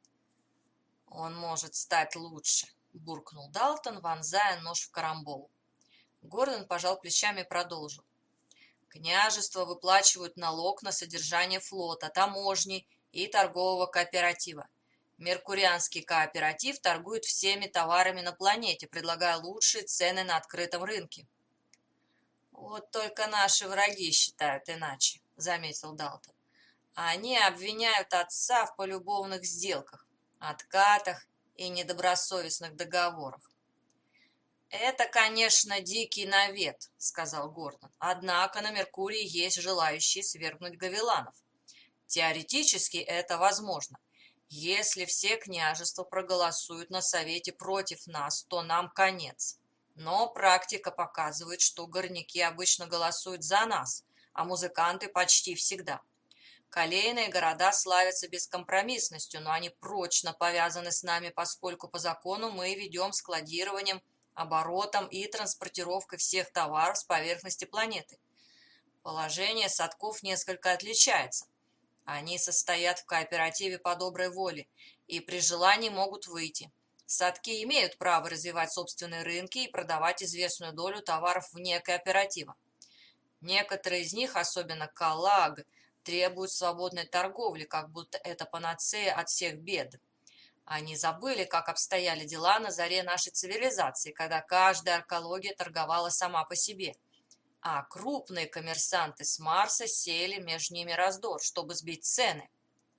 Speaker 1: «Он может стать лучше», — буркнул Далтон, вонзая нож в карамбол. Гордон пожал плечами и продолжил. «Княжества выплачивают налог на содержание флота, таможни и торгового кооператива. Меркурианский кооператив торгует всеми товарами на планете, предлагая лучшие цены на открытом рынке». «Вот только наши враги считают иначе», — заметил Далтон. «Они обвиняют отца в полюбовных сделках, откатах и недобросовестных договорах». «Это, конечно, дикий навет», — сказал Гордон. «Однако на Меркурии есть желающие свергнуть Гавиланов. Теоретически это возможно. Если все княжества проголосуют на Совете против нас, то нам конец. Но практика показывает, что горняки обычно голосуют за нас, а музыканты почти всегда. Колейные города славятся бескомпромиссностью, но они прочно повязаны с нами, поскольку по закону мы ведем складированием, оборотом и транспортировкой всех товаров с поверхности планеты. Положение садков несколько отличается. Они состоят в кооперативе по доброй воле и при желании могут выйти. Садки имеют право развивать собственные рынки и продавать известную долю товаров вне кооператива. Некоторые из них, особенно Каллаг, требуют свободной торговли, как будто это панацея от всех бед. Они забыли, как обстояли дела на заре нашей цивилизации, когда каждая аркология торговала сама по себе. А крупные коммерсанты с Марса сеяли между ними раздор, чтобы сбить цены.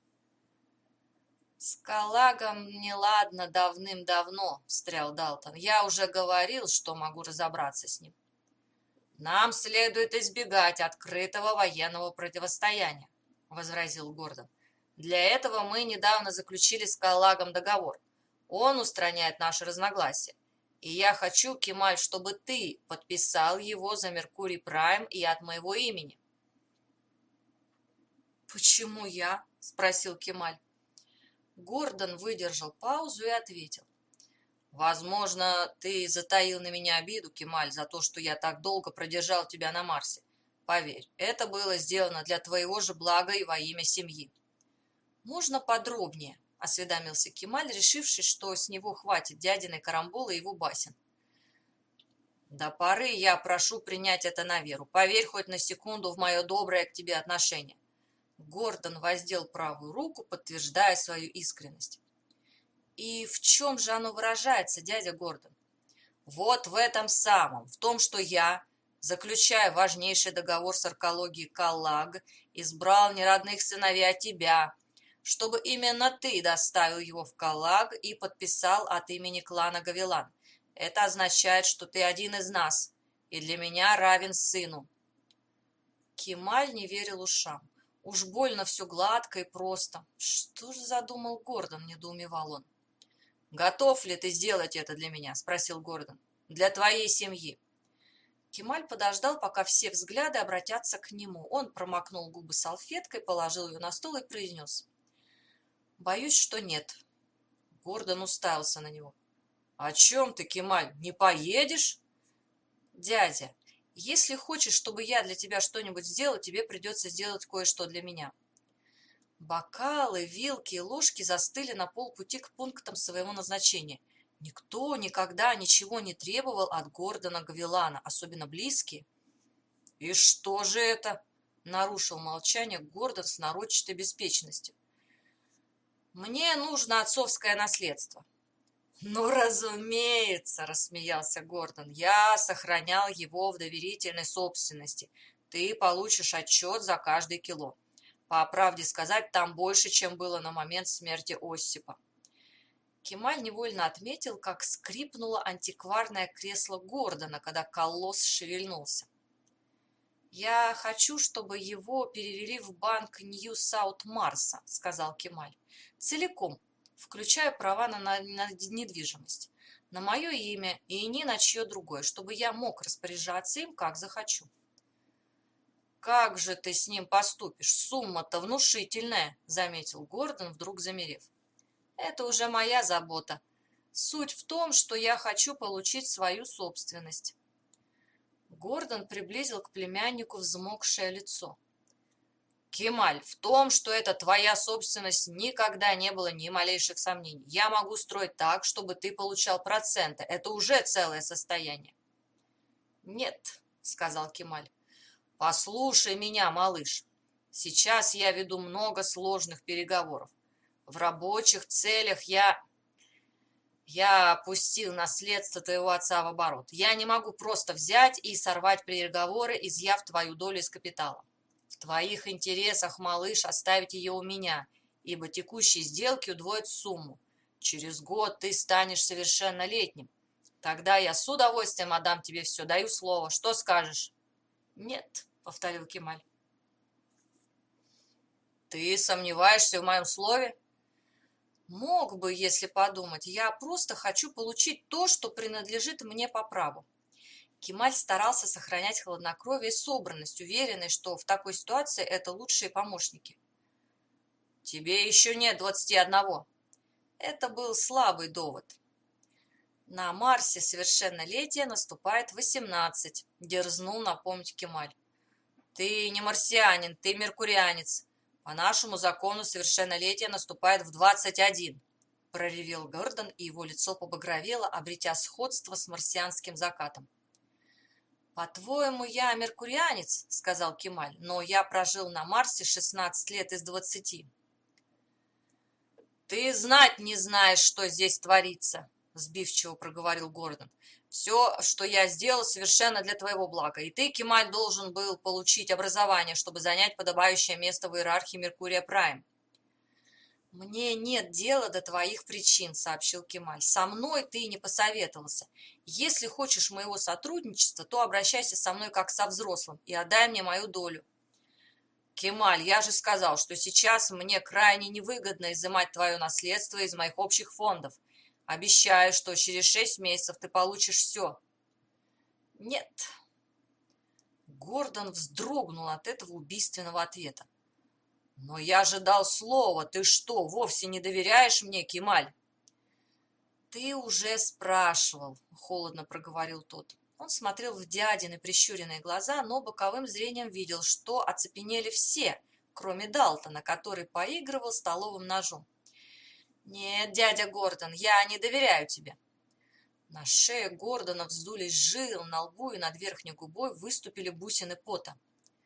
Speaker 1: «С Каллагом неладно давным-давно», — встрял Далтон. «Я уже говорил, что могу разобраться с ним». «Нам следует избегать открытого военного противостояния», — возразил Гордон. «Для этого мы недавно заключили с Каллагом договор. Он устраняет наши разногласия. И я хочу, Кемаль, чтобы ты подписал его за Меркурий Прайм и от моего имени». «Почему я?» — спросил Кемаль. Гордон выдержал паузу и ответил. «Возможно, ты затаил на меня обиду, Кемаль, за то, что я так долго продержал тебя на Марсе. Поверь, это было сделано для твоего же блага и во имя семьи». «Можно подробнее?» — осведомился Кемаль, решивший, что с него хватит дядиной карамболы и его басен. «До поры я прошу принять это на веру. Поверь хоть на секунду в мое доброе к тебе отношение». Гордон воздел правую руку, подтверждая свою искренность. «И в чем же оно выражается, дядя Гордон?» «Вот в этом самом, в том, что я, заключая важнейший договор с аркологией Каллаг, избрал не родных сыновей, а тебя, чтобы именно ты доставил его в Каллаг и подписал от имени клана Гавилан. Это означает, что ты один из нас, и для меня равен сыну». Кемаль не верил ушам. Уж больно все гладко и просто. Что же задумал Гордон, недоумевал он. «Готов ли ты сделать это для меня?» – спросил Гордон. «Для твоей семьи». Кемаль подождал, пока все взгляды обратятся к нему. Он промокнул губы салфеткой, положил ее на стол и произнес. «Боюсь, что нет». Гордон уставился на него. «О чем ты, Кемаль, не поедешь?» «Дядя, Если хочешь, чтобы я для тебя что-нибудь сделал, тебе придется сделать кое-что для меня». Бокалы, вилки и ложки застыли на полпути к пунктам своего назначения. Никто никогда ничего не требовал от Гордона Гвилана, особенно близкие. «И что же это?» — нарушил молчание Гордон с нарочатой беспечностью. «Мне нужно отцовское наследство». «Ну, разумеется», — рассмеялся Гордон, — «я сохранял его в доверительной собственности. Ты получишь отчет за каждый кило. По правде сказать, там больше, чем было на момент смерти Оссипа». Кемаль невольно отметил, как скрипнуло антикварное кресло Гордона, когда колосс шевельнулся. «Я хочу, чтобы его перевели в банк Нью-Саут-Марса», — сказал Кемаль. «Целиком, включая права на недвижимость. На мое имя и ни на чье другое, чтобы я мог распоряжаться им, как захочу». «Как же ты с ним поступишь? Сумма-то внушительная», — заметил Гордон, вдруг замерев. «Это уже моя забота. Суть в том, что я хочу получить свою собственность». Гордон приблизил к племяннику взмокшее лицо. «Кемаль, в том, что это твоя собственность, никогда не было ни малейших сомнений. Я могу строить так, чтобы ты получал проценты. Это уже целое состояние». «Нет», — сказал Кемаль. «Послушай меня, малыш. Сейчас я веду много сложных переговоров. В рабочих целях я пустил наследство твоего отца в оборот. Я не могу просто взять и сорвать переговоры, изъяв твою долю из капитала. В твоих интересах, малыш, оставить ее у меня, ибо текущие сделки удвоят сумму. Через год ты станешь совершеннолетним. Тогда я с удовольствием отдам тебе все, даю слово. Что скажешь?» «Нет», — повторил Кемаль. «Ты сомневаешься в моем слове?» «Мог бы, если подумать. Я просто хочу получить то, что принадлежит мне по праву». Кемаль старался сохранять хладнокровие и собранность, уверенный, что в такой ситуации это лучшие помощники. «Тебе еще нет 21. Это был слабый довод. «На Марсе совершеннолетие наступает 18», — дерзнул напомнить Кемаль. «Ты не марсианин, ты меркурианец. По нашему закону совершеннолетие наступает в 21», — проревел Гордон, и его лицо побагровело, обретя сходство с марсианским закатом. «По-твоему, я меркурианец», — сказал Кемаль, — «но я прожил на Марсе 16 лет из 20. «Ты знать не знаешь, что здесь творится», — сбивчиво проговорил Гордон. «Все, что я сделал, совершенно для твоего блага, и ты, Кемаль, должен был получить образование, чтобы занять подобающее место в иерархии Меркурия Прайм». «Мне нет дела до твоих причин», — сообщил Кемаль. «Со мной ты не посоветовался. Если хочешь моего сотрудничества, то обращайся со мной как со взрослым и отдай мне мою долю». «Кемаль, я же сказал, что сейчас мне крайне невыгодно изымать твое наследство из моих общих фондов. Обещаю, что через 6 месяцев ты получишь все». «Нет». Гордон вздрогнул от этого убийственного ответа. «Но я же дал слово. Ты что, вовсе не доверяешь мне, Кемаль?» «Ты уже спрашивал», — холодно проговорил тот. Он смотрел в дядины прищуренные глаза, но боковым зрением видел, что оцепенели все, кроме Далтона, который поигрывал столовым ножом. «Нет, дядя Гордон, я не доверяю тебе». На шее Гордона вздулись жилы, на лбу и над верхней губой выступили бусины пота.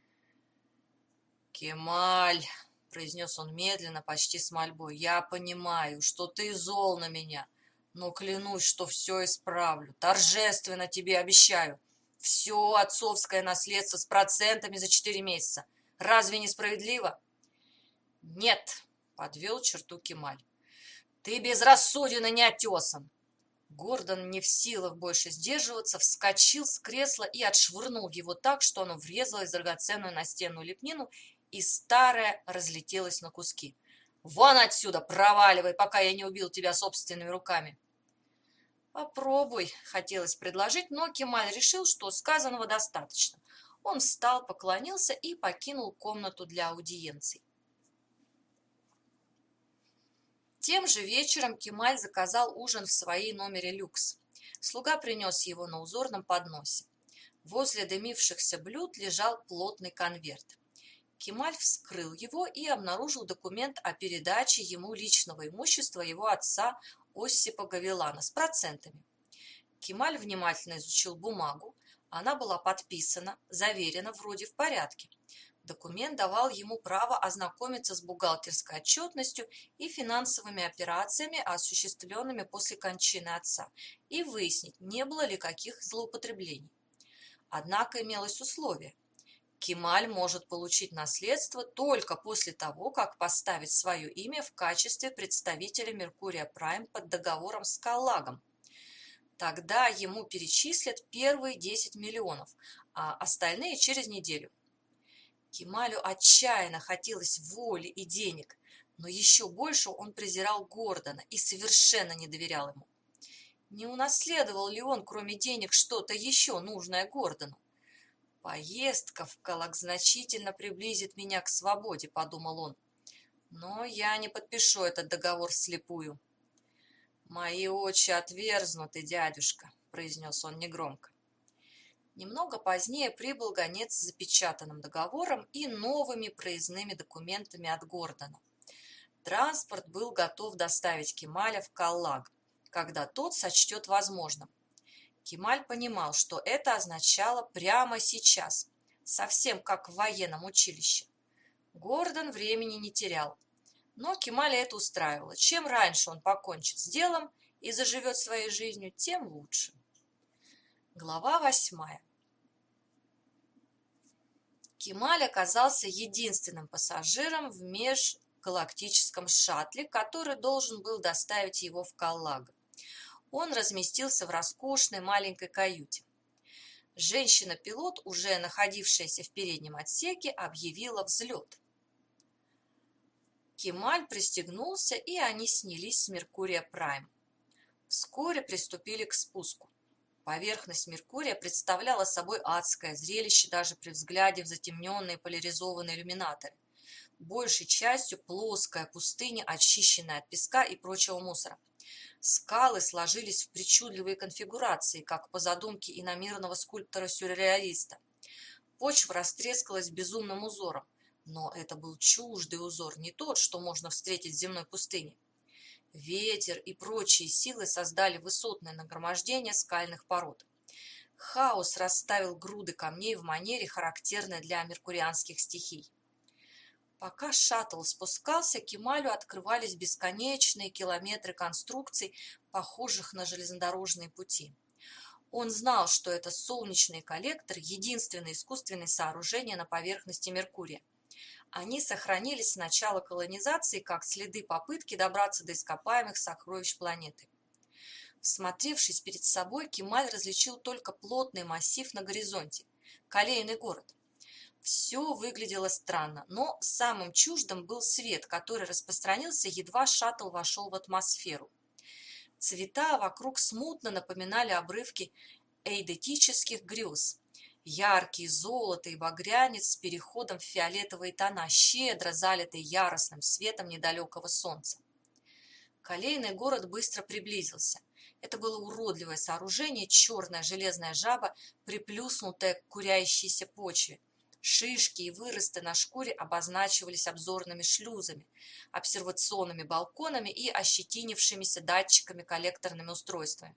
Speaker 1: «Кемаль», — произнес он медленно, почти с мольбой, — «я понимаю, что ты зол на меня, но клянусь, что все исправлю. Торжественно тебе обещаю. Все отцовское наследство с процентами за 4 месяца. Разве не справедливо?» «Нет», — подвел черту Кемаль. «Ты безрассуден и неотесан». Гордон, не в силах больше сдерживаться, вскочил с кресла и отшвырнул его так, что оно врезалось в драгоценную настенную лепнину, и старое разлетелось на куски. «Вон отсюда, проваливай, пока я не убил тебя собственными руками!» «Попробуй», — хотелось предложить, но Кемаль решил, что сказанного достаточно. Он встал, поклонился и покинул комнату для аудиенций. Тем же вечером Кемаль заказал ужин в своей номере люкс. Слуга принес его на узорном подносе. Возле дымившихся блюд лежал плотный конверт. Кемаль вскрыл его и обнаружил документ о передаче ему личного имущества его отца Осипа Гавелана с процентами. Кемаль внимательно изучил бумагу. Она была подписана, заверена вроде в порядке. Документ давал ему право ознакомиться с бухгалтерской отчетностью и финансовыми операциями, осуществленными после кончины отца, и выяснить, не было ли каких злоупотреблений. Однако имелось условие. Кемаль может получить наследство только после того, как поставит свое имя в качестве представителя Меркурия Прайм под договором с Каллагом. Тогда ему перечислят первые 10 миллионов, а остальные через неделю. Кемалю отчаянно хотелось воли и денег, но еще больше он презирал Гордона и совершенно не доверял ему. Не унаследовал ли он, кроме денег, что-то еще нужное Гордону? «Поездка в Каллаг значительно приблизит меня к свободе», – подумал он. «Но я не подпишу этот договор вслепую». «Мои очи отверзнуты, дядюшка», – произнес он негромко. Немного позднее прибыл гонец с запечатанным договором и новыми проездными документами от Гордона. Транспорт был готов доставить Кемаля в Каллаг, когда тот сочтет возможным. Кемаль понимал, что это означало прямо сейчас, совсем как в военном училище. Гордон времени не терял, но Кемаля это устраивало. Чем раньше он покончит с делом и заживет своей жизнью, тем лучше. Глава 8. Кемаль оказался единственным пассажиром в межгалактическом шаттле, который должен был доставить его в Каллаг. Он разместился в роскошной маленькой каюте. Женщина-пилот, уже находившаяся в переднем отсеке, объявила взлет. Кемаль пристегнулся, и они снялись с Меркурия Прайм. Вскоре приступили к спуску. Поверхность Меркурия представляла собой адское зрелище даже при взгляде в затемненные поляризованные иллюминаторы. Большей частью плоская пустыня, очищенная от песка и прочего мусора. Скалы сложились в причудливые конфигурации, как по задумке иномирного скульптора-сюрреалиста. Почва растрескалась безумным узором, но это был чуждый узор, не тот, что можно встретить в земной пустыне. Ветер и прочие силы создали высотное нагромождение скальных пород. Хаос расставил груды камней в манере, характерной для меркурианских стихий. Пока шаттл спускался, Кемалю открывались бесконечные километры конструкций, похожих на железнодорожные пути. Он знал, что это солнечный коллектор – единственное искусственное сооружение на поверхности Меркурия. Они сохранились с начала колонизации как следы попытки добраться до ископаемых сокровищ планеты. Всмотревшись перед собой, Кемаль различил только плотный массив на горизонте – Колейный город. Все выглядело странно, но самым чуждым был свет, который распространился, едва шаттл вошел в атмосферу. Цвета вокруг смутно напоминали обрывки эйдетических грез. Яркий золото и багрянец с переходом в фиолетовые тона, щедро залитый яростным светом недалекого солнца. Колейный город быстро приблизился. Это было уродливое сооружение, черная железная жаба, приплюснутая к курящейся почве. Шишки и выросты на шкуре обозначивались обзорными шлюзами, обсервационными балконами и ощетинившимися датчиками-коллекторными устройствами.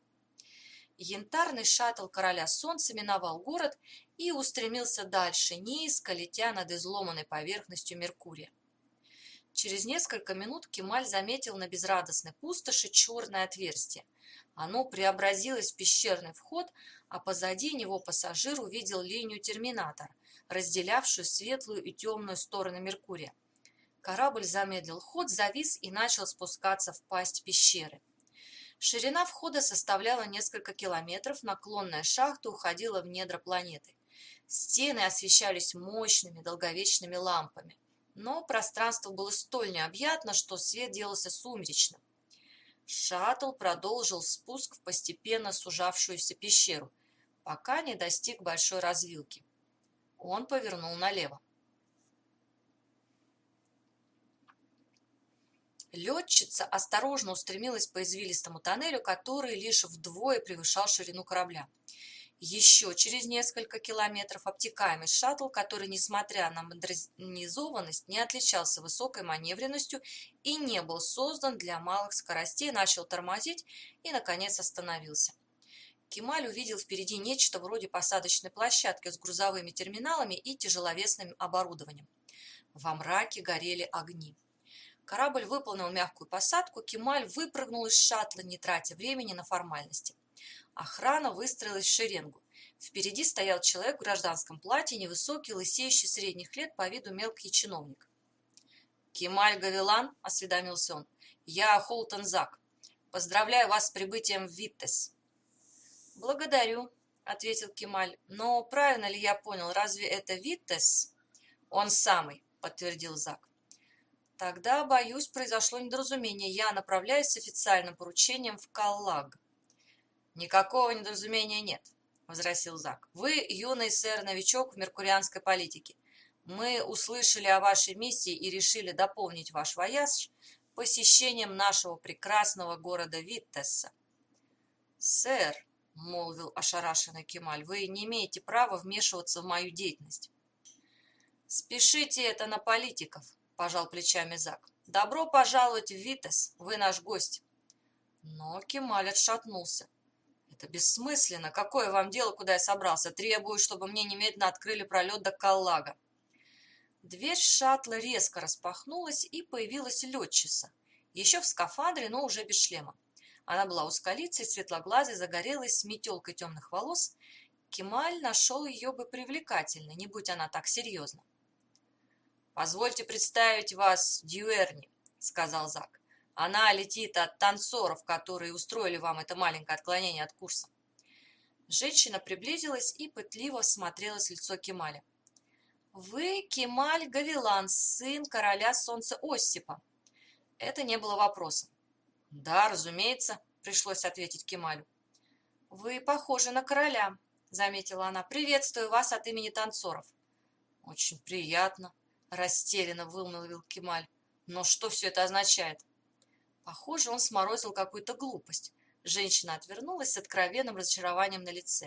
Speaker 1: Янтарный шаттл Короля Солнца миновал город и устремился дальше, низко летя над изломанной поверхностью Меркурия. Через несколько минут Кемаль заметил на безрадостной пустоши черное отверстие. Оно преобразилось в пещерный вход, а позади него пассажир увидел линию терминатора, разделявшую светлую и темную стороны Меркурия. Корабль замедлил ход, завис и начал спускаться в пасть пещеры. Ширина входа составляла несколько километров, наклонная шахта уходила в недра планеты. Стены освещались мощными долговечными лампами, но пространство было столь необъятно, что свет делался сумеречным. Шаттл продолжил спуск в постепенно сужавшуюся пещеру, пока не достиг большой развилки. Он повернул налево. Летчица осторожно устремилась по извилистому тоннелю, который лишь вдвое превышал ширину корабля. Еще через несколько километров обтекаемый шаттл, который, несмотря на модернизованность, не отличался высокой маневренностью и не был создан для малых скоростей, начал тормозить и, наконец, остановился. Кемаль увидел впереди нечто вроде посадочной площадки с грузовыми терминалами и тяжеловесным оборудованием. Во мраке горели огни. Корабль выполнил мягкую посадку, Кемаль выпрыгнул из шаттла, не тратя времени на формальности. Охрана выстроилась в шеренгу. Впереди стоял человек в гражданском платье, невысокий, лысеющий, средних лет, по виду мелкий чиновник. «Кемаль Гавилан», — осведомился он, — «я Холтон Зак. Поздравляю вас с прибытием в Виттес». «Благодарю», — ответил Кемаль, — «но правильно ли я понял, разве это Виттес?» «Он самый», — подтвердил Зак. «Тогда, боюсь, произошло недоразумение. Я направляюсь с официальным поручением в Каллаг». «Никакого недоразумения нет», — возразил Зак. «Вы юный сэр-новичок в меркурианской политике. Мы услышали о вашей миссии и решили дополнить ваш вояж посещением нашего прекрасного города Виттеса». «Сэр», — молвил ошарашенный Кемаль, — «вы не имеете права вмешиваться в мою деятельность». «Спешите это на политиков», — пожал плечами Зак. «Добро пожаловать в Виттес, вы наш гость». Но Кемаль отшатнулся. «Это бессмысленно. Какое вам дело, куда я собрался? Требую, чтобы мне немедленно открыли пролет до Каллага». Дверь шаттла резко распахнулась, и появилась летчица. Еще в скафандре, но уже без шлема. Она была узколицей, светлоглазой, загорелой, с метелкой темных волос. Кемаль нашел ее бы привлекательной, не будь она так серьезна. «Позвольте представить вас Дьюэрни», — сказал Зак. «Она летит от танцоров, которые устроили вам это маленькое отклонение от курса». Женщина приблизилась и пытливо всмотрелась в лицо Кемаля. «Вы Кемаль Гавилан, сын короля солнца Оссипа». Это не было вопросом. «Да, разумеется», — пришлось ответить Кемалю. «Вы похожи на короля», — заметила она. «Приветствую вас от имени танцоров». «Очень приятно», — растерянно вымолвил Кемаль. «Но что все это означает?» Похоже, он сморозил какую-то глупость. Женщина отвернулась с откровенным разочарованием на лице.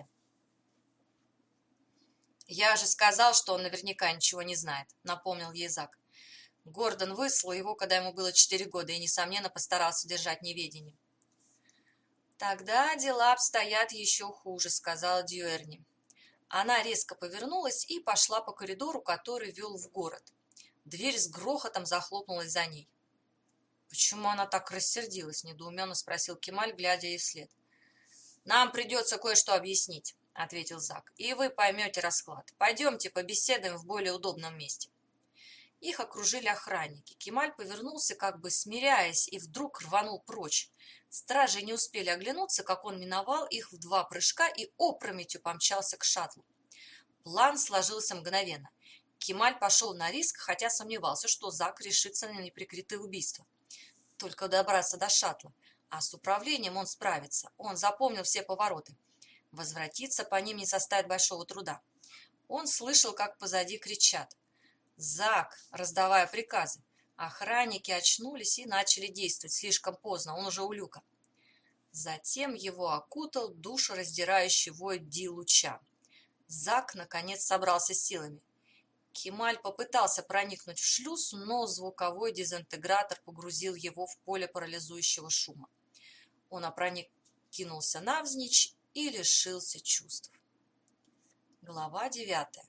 Speaker 1: «Я же сказал, что он наверняка ничего не знает», — напомнил ей Зак. Гордон выслал его, когда ему было 4 года, и, несомненно, постарался держать неведение. «Тогда дела обстоят еще хуже», — сказала Дьюэрни. Она резко повернулась и пошла по коридору, который вел в город. Дверь с грохотом захлопнулась за ней. «Почему она так рассердилась?» – недоуменно спросил Кемаль, глядя ей вслед. «Нам придется кое-что объяснить», – ответил Зак, – «и вы поймете расклад. Пойдемте побеседуем в более удобном месте». Их окружили охранники. Кемаль повернулся, как бы смиряясь, и вдруг рванул прочь. Стражи не успели оглянуться, как он миновал их в 2 прыжка и опрометью помчался к шаттлу. План сложился мгновенно. Кемаль пошел на риск, хотя сомневался, что Зак решится на неприкрытое убийство. Только добраться до шаттла, а с управлением он справится. Он запомнил все повороты. Возвратиться по ним не составит большого труда. Он слышал, как позади кричат. «Зак!», раздавая приказы. Охранники очнулись и начали действовать. Слишком поздно, он уже у люка. Затем его окутал душераздирающий вой Ди-луча. Зак, наконец, собрался с силами. Кемаль попытался проникнуть в шлюз, но звуковой дезинтегратор погрузил его в поле парализующего шума. Он опрокинулся навзничь и лишился чувств. Глава 9.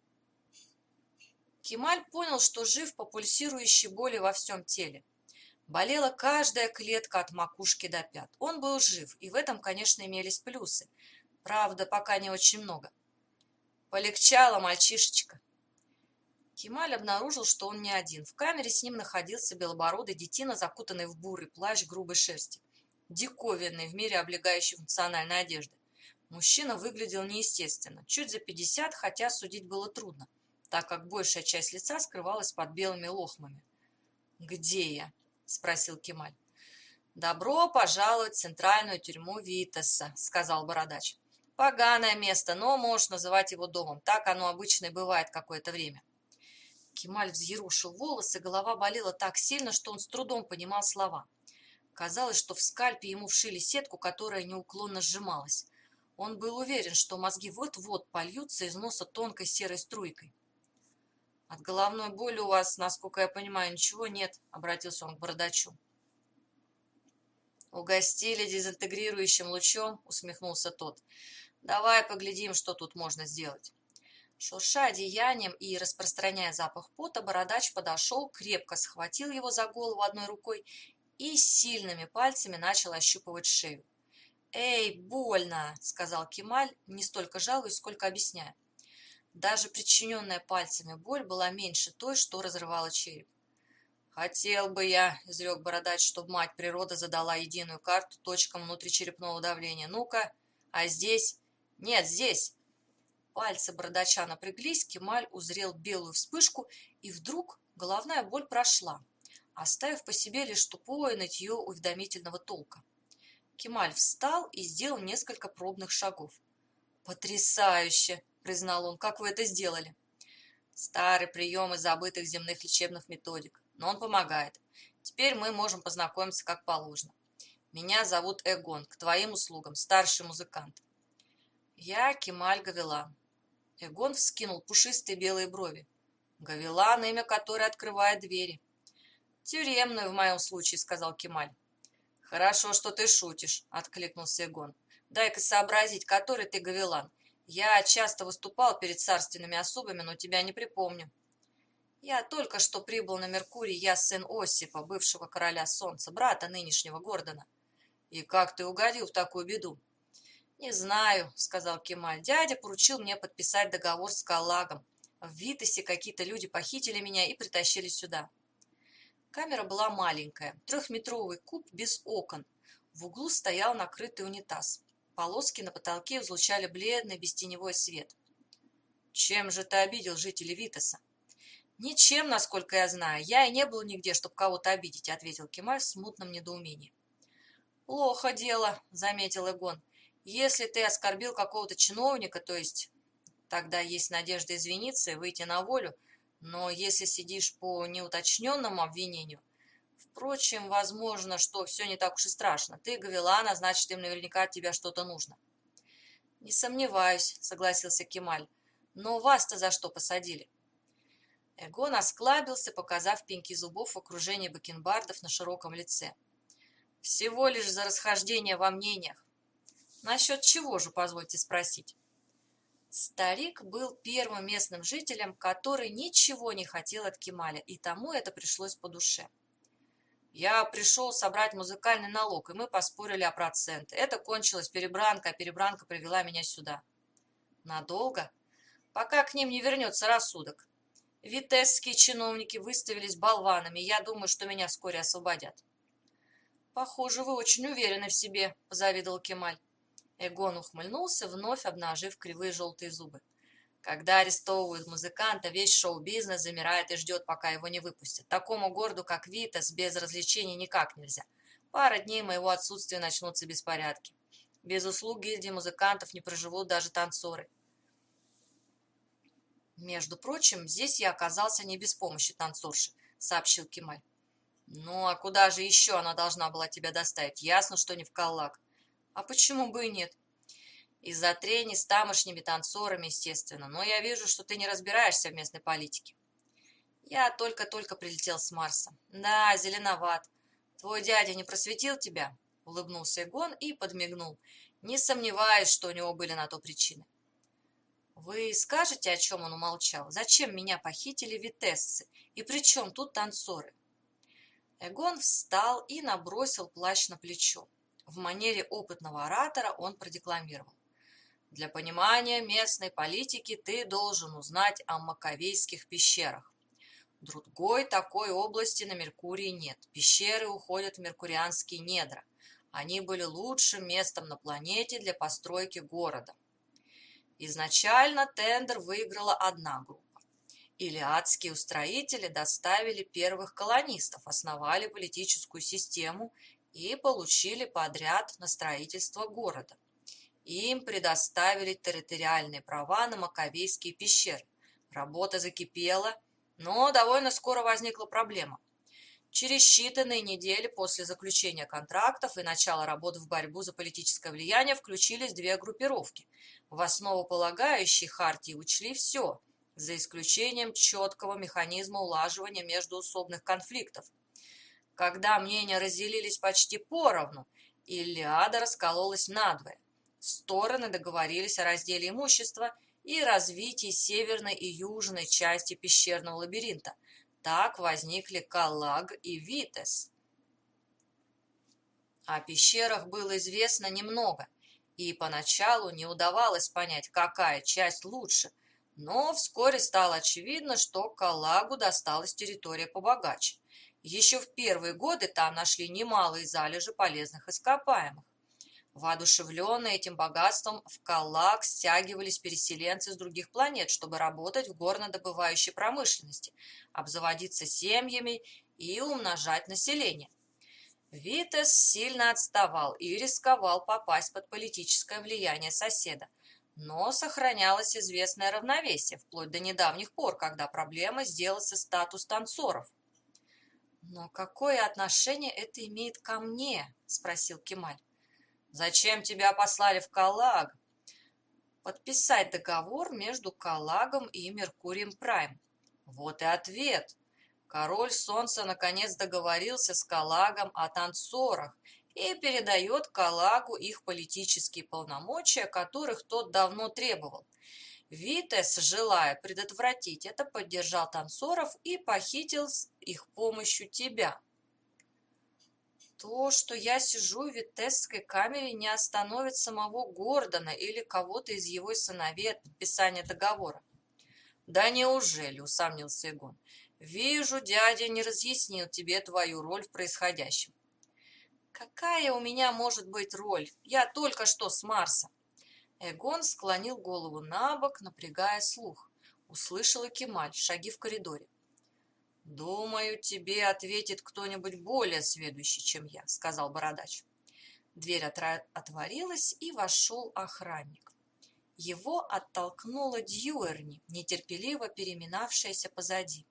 Speaker 1: Кемаль понял, что жив по пульсирующей боли во всем теле. Болела каждая клетка от макушки до пят. Он был жив, и в этом, конечно, имелись плюсы. Правда, пока не очень много. «Полегчало, мальчишечка». Кемаль обнаружил, что он не один. В камере с ним находился белобородый детина, закутанный в бурый плащ грубой шерсти, диковинный в мире облегающей функциональной одежды. Мужчина выглядел неестественно, чуть за 50, хотя судить было трудно, так как большая часть лица скрывалась под белыми лохмами. «Где я?» – спросил Кемаль. «Добро пожаловать в центральную тюрьму Виттеса», – сказал бородач. «Поганое место, но можешь называть его домом. Так оно обычно и бывает какое-то время». Кемаль взъерушил волосы, голова болела так сильно, что он с трудом понимал слова. Казалось, что в скальпе ему вшили сетку, которая неуклонно сжималась. Он был уверен, что мозги вот-вот польются из носа тонкой серой струйкой. «От головной боли у вас, насколько я понимаю, ничего нет», — обратился он к бородачу. «Угостили дезинтегрирующим лучом», — усмехнулся тот. «Давай поглядим, что тут можно сделать». Шурша одеянием и распространяя запах пота, бородач подошел, крепко схватил его за голову одной рукой и сильными пальцами начал ощупывать шею. «Эй, больно!» — сказал Кемаль, не столько жалуясь, сколько объясняя. Даже причиненная пальцами боль была меньше той, что разрывала череп. «Хотел бы я», — изрек бородач, чтобы мать природа задала единую карту точкам внутричерепного давления. «Ну-ка, а здесь?» «Нет, здесь!» Пальцы бородача напряглись, Кемаль узрел белую вспышку, и вдруг головная боль прошла, оставив по себе лишь тупое нытье уведомительного толка. Кемаль встал и сделал несколько пробных шагов. «Потрясающе!» — признал он. «Как вы это сделали?» «Старый прием из забытых земных лечебных методик, но он помогает. Теперь мы можем познакомиться как положено. Меня зовут Эгон, к твоим услугам, старший музыкант». «Я Кемаль Гавелан». Эгон вскинул пушистые белые брови. «Гавелан, имя которое открывает двери». «Тюремную в моем случае», — сказал Кемаль. «Хорошо, что ты шутишь», — откликнулся Эгон. «Дай-ка сообразить, который ты Гавелан. Я часто выступал перед царственными особами, но тебя не припомню». «Я только что прибыл на Меркурий, я сын Осипа, бывшего короля Солнца, брата нынешнего Гордона». «И как ты угодил в такую беду?» «Не знаю», — сказал Кемаль. «Дядя поручил мне подписать договор с Каллагом. В Витосе какие-то люди похитили меня и притащили сюда». Камера была маленькая, 3-метровый куб без окон. В углу стоял накрытый унитаз. Полоски на потолке излучали бледный бестеневой свет. «Чем же ты обидел жителей Витоса?» «Ничем, насколько я знаю. Я и не был нигде, чтобы кого-то обидеть», — ответил Кемаль в смутном недоумении. «Плохо дело», — заметил Эгон. «Если ты оскорбил какого-то чиновника, то есть тогда есть надежда извиниться и выйти на волю, но если сидишь по неуточненному обвинению, впрочем, возможно, что все не так уж и страшно. Ты Гавелан, а значит, им наверняка от тебя что-то нужно». «Не сомневаюсь», — согласился Кемаль. «Но вас-то за что посадили?» Эгон осклабился, показав пеньки зубов в окружении бакенбардов на широком лице. «Всего лишь за расхождение во мнениях». «Насчет чего же, позвольте спросить?» Старик был первым местным жителем, который ничего не хотел от Кемаля, и тому это пришлось по душе. «Я пришел собрать музыкальный налог, и мы поспорили о проценте. Это кончилось перебранкой, а перебранка привела меня сюда». «Надолго?» «Пока к ним не вернется рассудок. Витесские чиновники выставились болванами, и я думаю, что меня вскоре освободят». «Похоже, вы очень уверены в себе», — позавидовал Кемаль. Эгон ухмыльнулся, вновь обнажив кривые желтые зубы. «Когда арестовывают музыканта, весь шоу-бизнес замирает и ждет, пока его не выпустят. Такому городу, как Витас, без развлечений никак нельзя. Пара дней моего отсутствия начнутся беспорядки. Без услуг гильдии музыкантов не проживут даже танцоры». «Между прочим, здесь я оказался не без помощи танцорши», — сообщил Кемаль. «Ну, а куда же еще она должна была тебя доставить? Ясно, что не в Каллак». «А почему бы и нет?» «Из-за трений с тамошними танцорами, естественно. Но я вижу, что ты не разбираешься в местной политике». «Я только-только прилетел с Марса». «Да, зеленоват. Твой дядя не просветил тебя?» — улыбнулся Эгон и подмигнул. «Не сомневаюсь, что у него были на то причины». «Вы скажете, о чем он умолчал? Зачем меня похитили витессы? И при чем тут танцоры?» Эгон встал и набросил плащ на плечо. В манере опытного оратора он продекламировал. «Для понимания местной политики ты должен узнать о Маковейских пещерах. Другой такой области на Меркурии нет. Пещеры уходят в меркурианские недра. Они были лучшим местом на планете для постройки города. Изначально тендер выиграла одна группа. Илиадские устроители доставили первых колонистов, основали политическую систему и получили подряд на строительство города. Им предоставили территориальные права на Маковейские пещеры. Работа закипела, но довольно скоро возникла проблема. Через считанные недели после заключения контрактов и начала работ в борьбу за политическое влияние включились две группировки, в основополагающей хартии учли все, за исключением четкого механизма улаживания междоусобных конфликтов. Когда мнения разделились почти поровну, Илиада раскололась надвое. Стороны договорились о разделе имущества и развитии северной и южной части пещерного лабиринта. Так возникли Каллаг и Витес. О пещерах было известно немного, и поначалу не удавалось понять, какая часть лучше, но вскоре стало очевидно, что Каллагу досталась территория побогаче. Еще в первые годы там нашли немалые залежи полезных ископаемых. Воодушевленные этим богатством, в Каллаг стягивались переселенцы с других планет, чтобы работать в горнодобывающей промышленности, обзаводиться семьями и умножать население. Витес сильно отставал и рисковал попасть под политическое влияние соседа, но сохранялось известное равновесие, вплоть до недавних пор, когда проблемой сделался статус танцоров. «Но какое отношение это имеет ко мне?» – спросил Кемаль. «Зачем тебя послали в Каллаг?» «Подписать договор между Каллагом и Меркурием Прайм». Вот и ответ. Король Солнца наконец договорился с Каллагом о танцорах и передает Каллагу их политические полномочия, которых тот давно требовал. Витес, желая предотвратить это, поддержал танцоров и похитил с их помощью тебя. То, что я сижу в витесской камере, не остановит самого Гордона или кого-то из его сыновей от подписания договора. Да неужели, усомнился Эгон. Вижу, дядя не разъяснил тебе твою роль в происходящем. Какая у меня может быть роль? Я только что с Марса. Эгон склонил голову на бок, напрягая слух. Услышала Кемаль, шаги в коридоре. «Думаю, тебе ответит кто-нибудь более сведущий, чем я», — сказал бородач. Дверь отворилась, и вошел охранник. Его оттолкнула Дьюэрни, нетерпеливо переминавшаяся позади.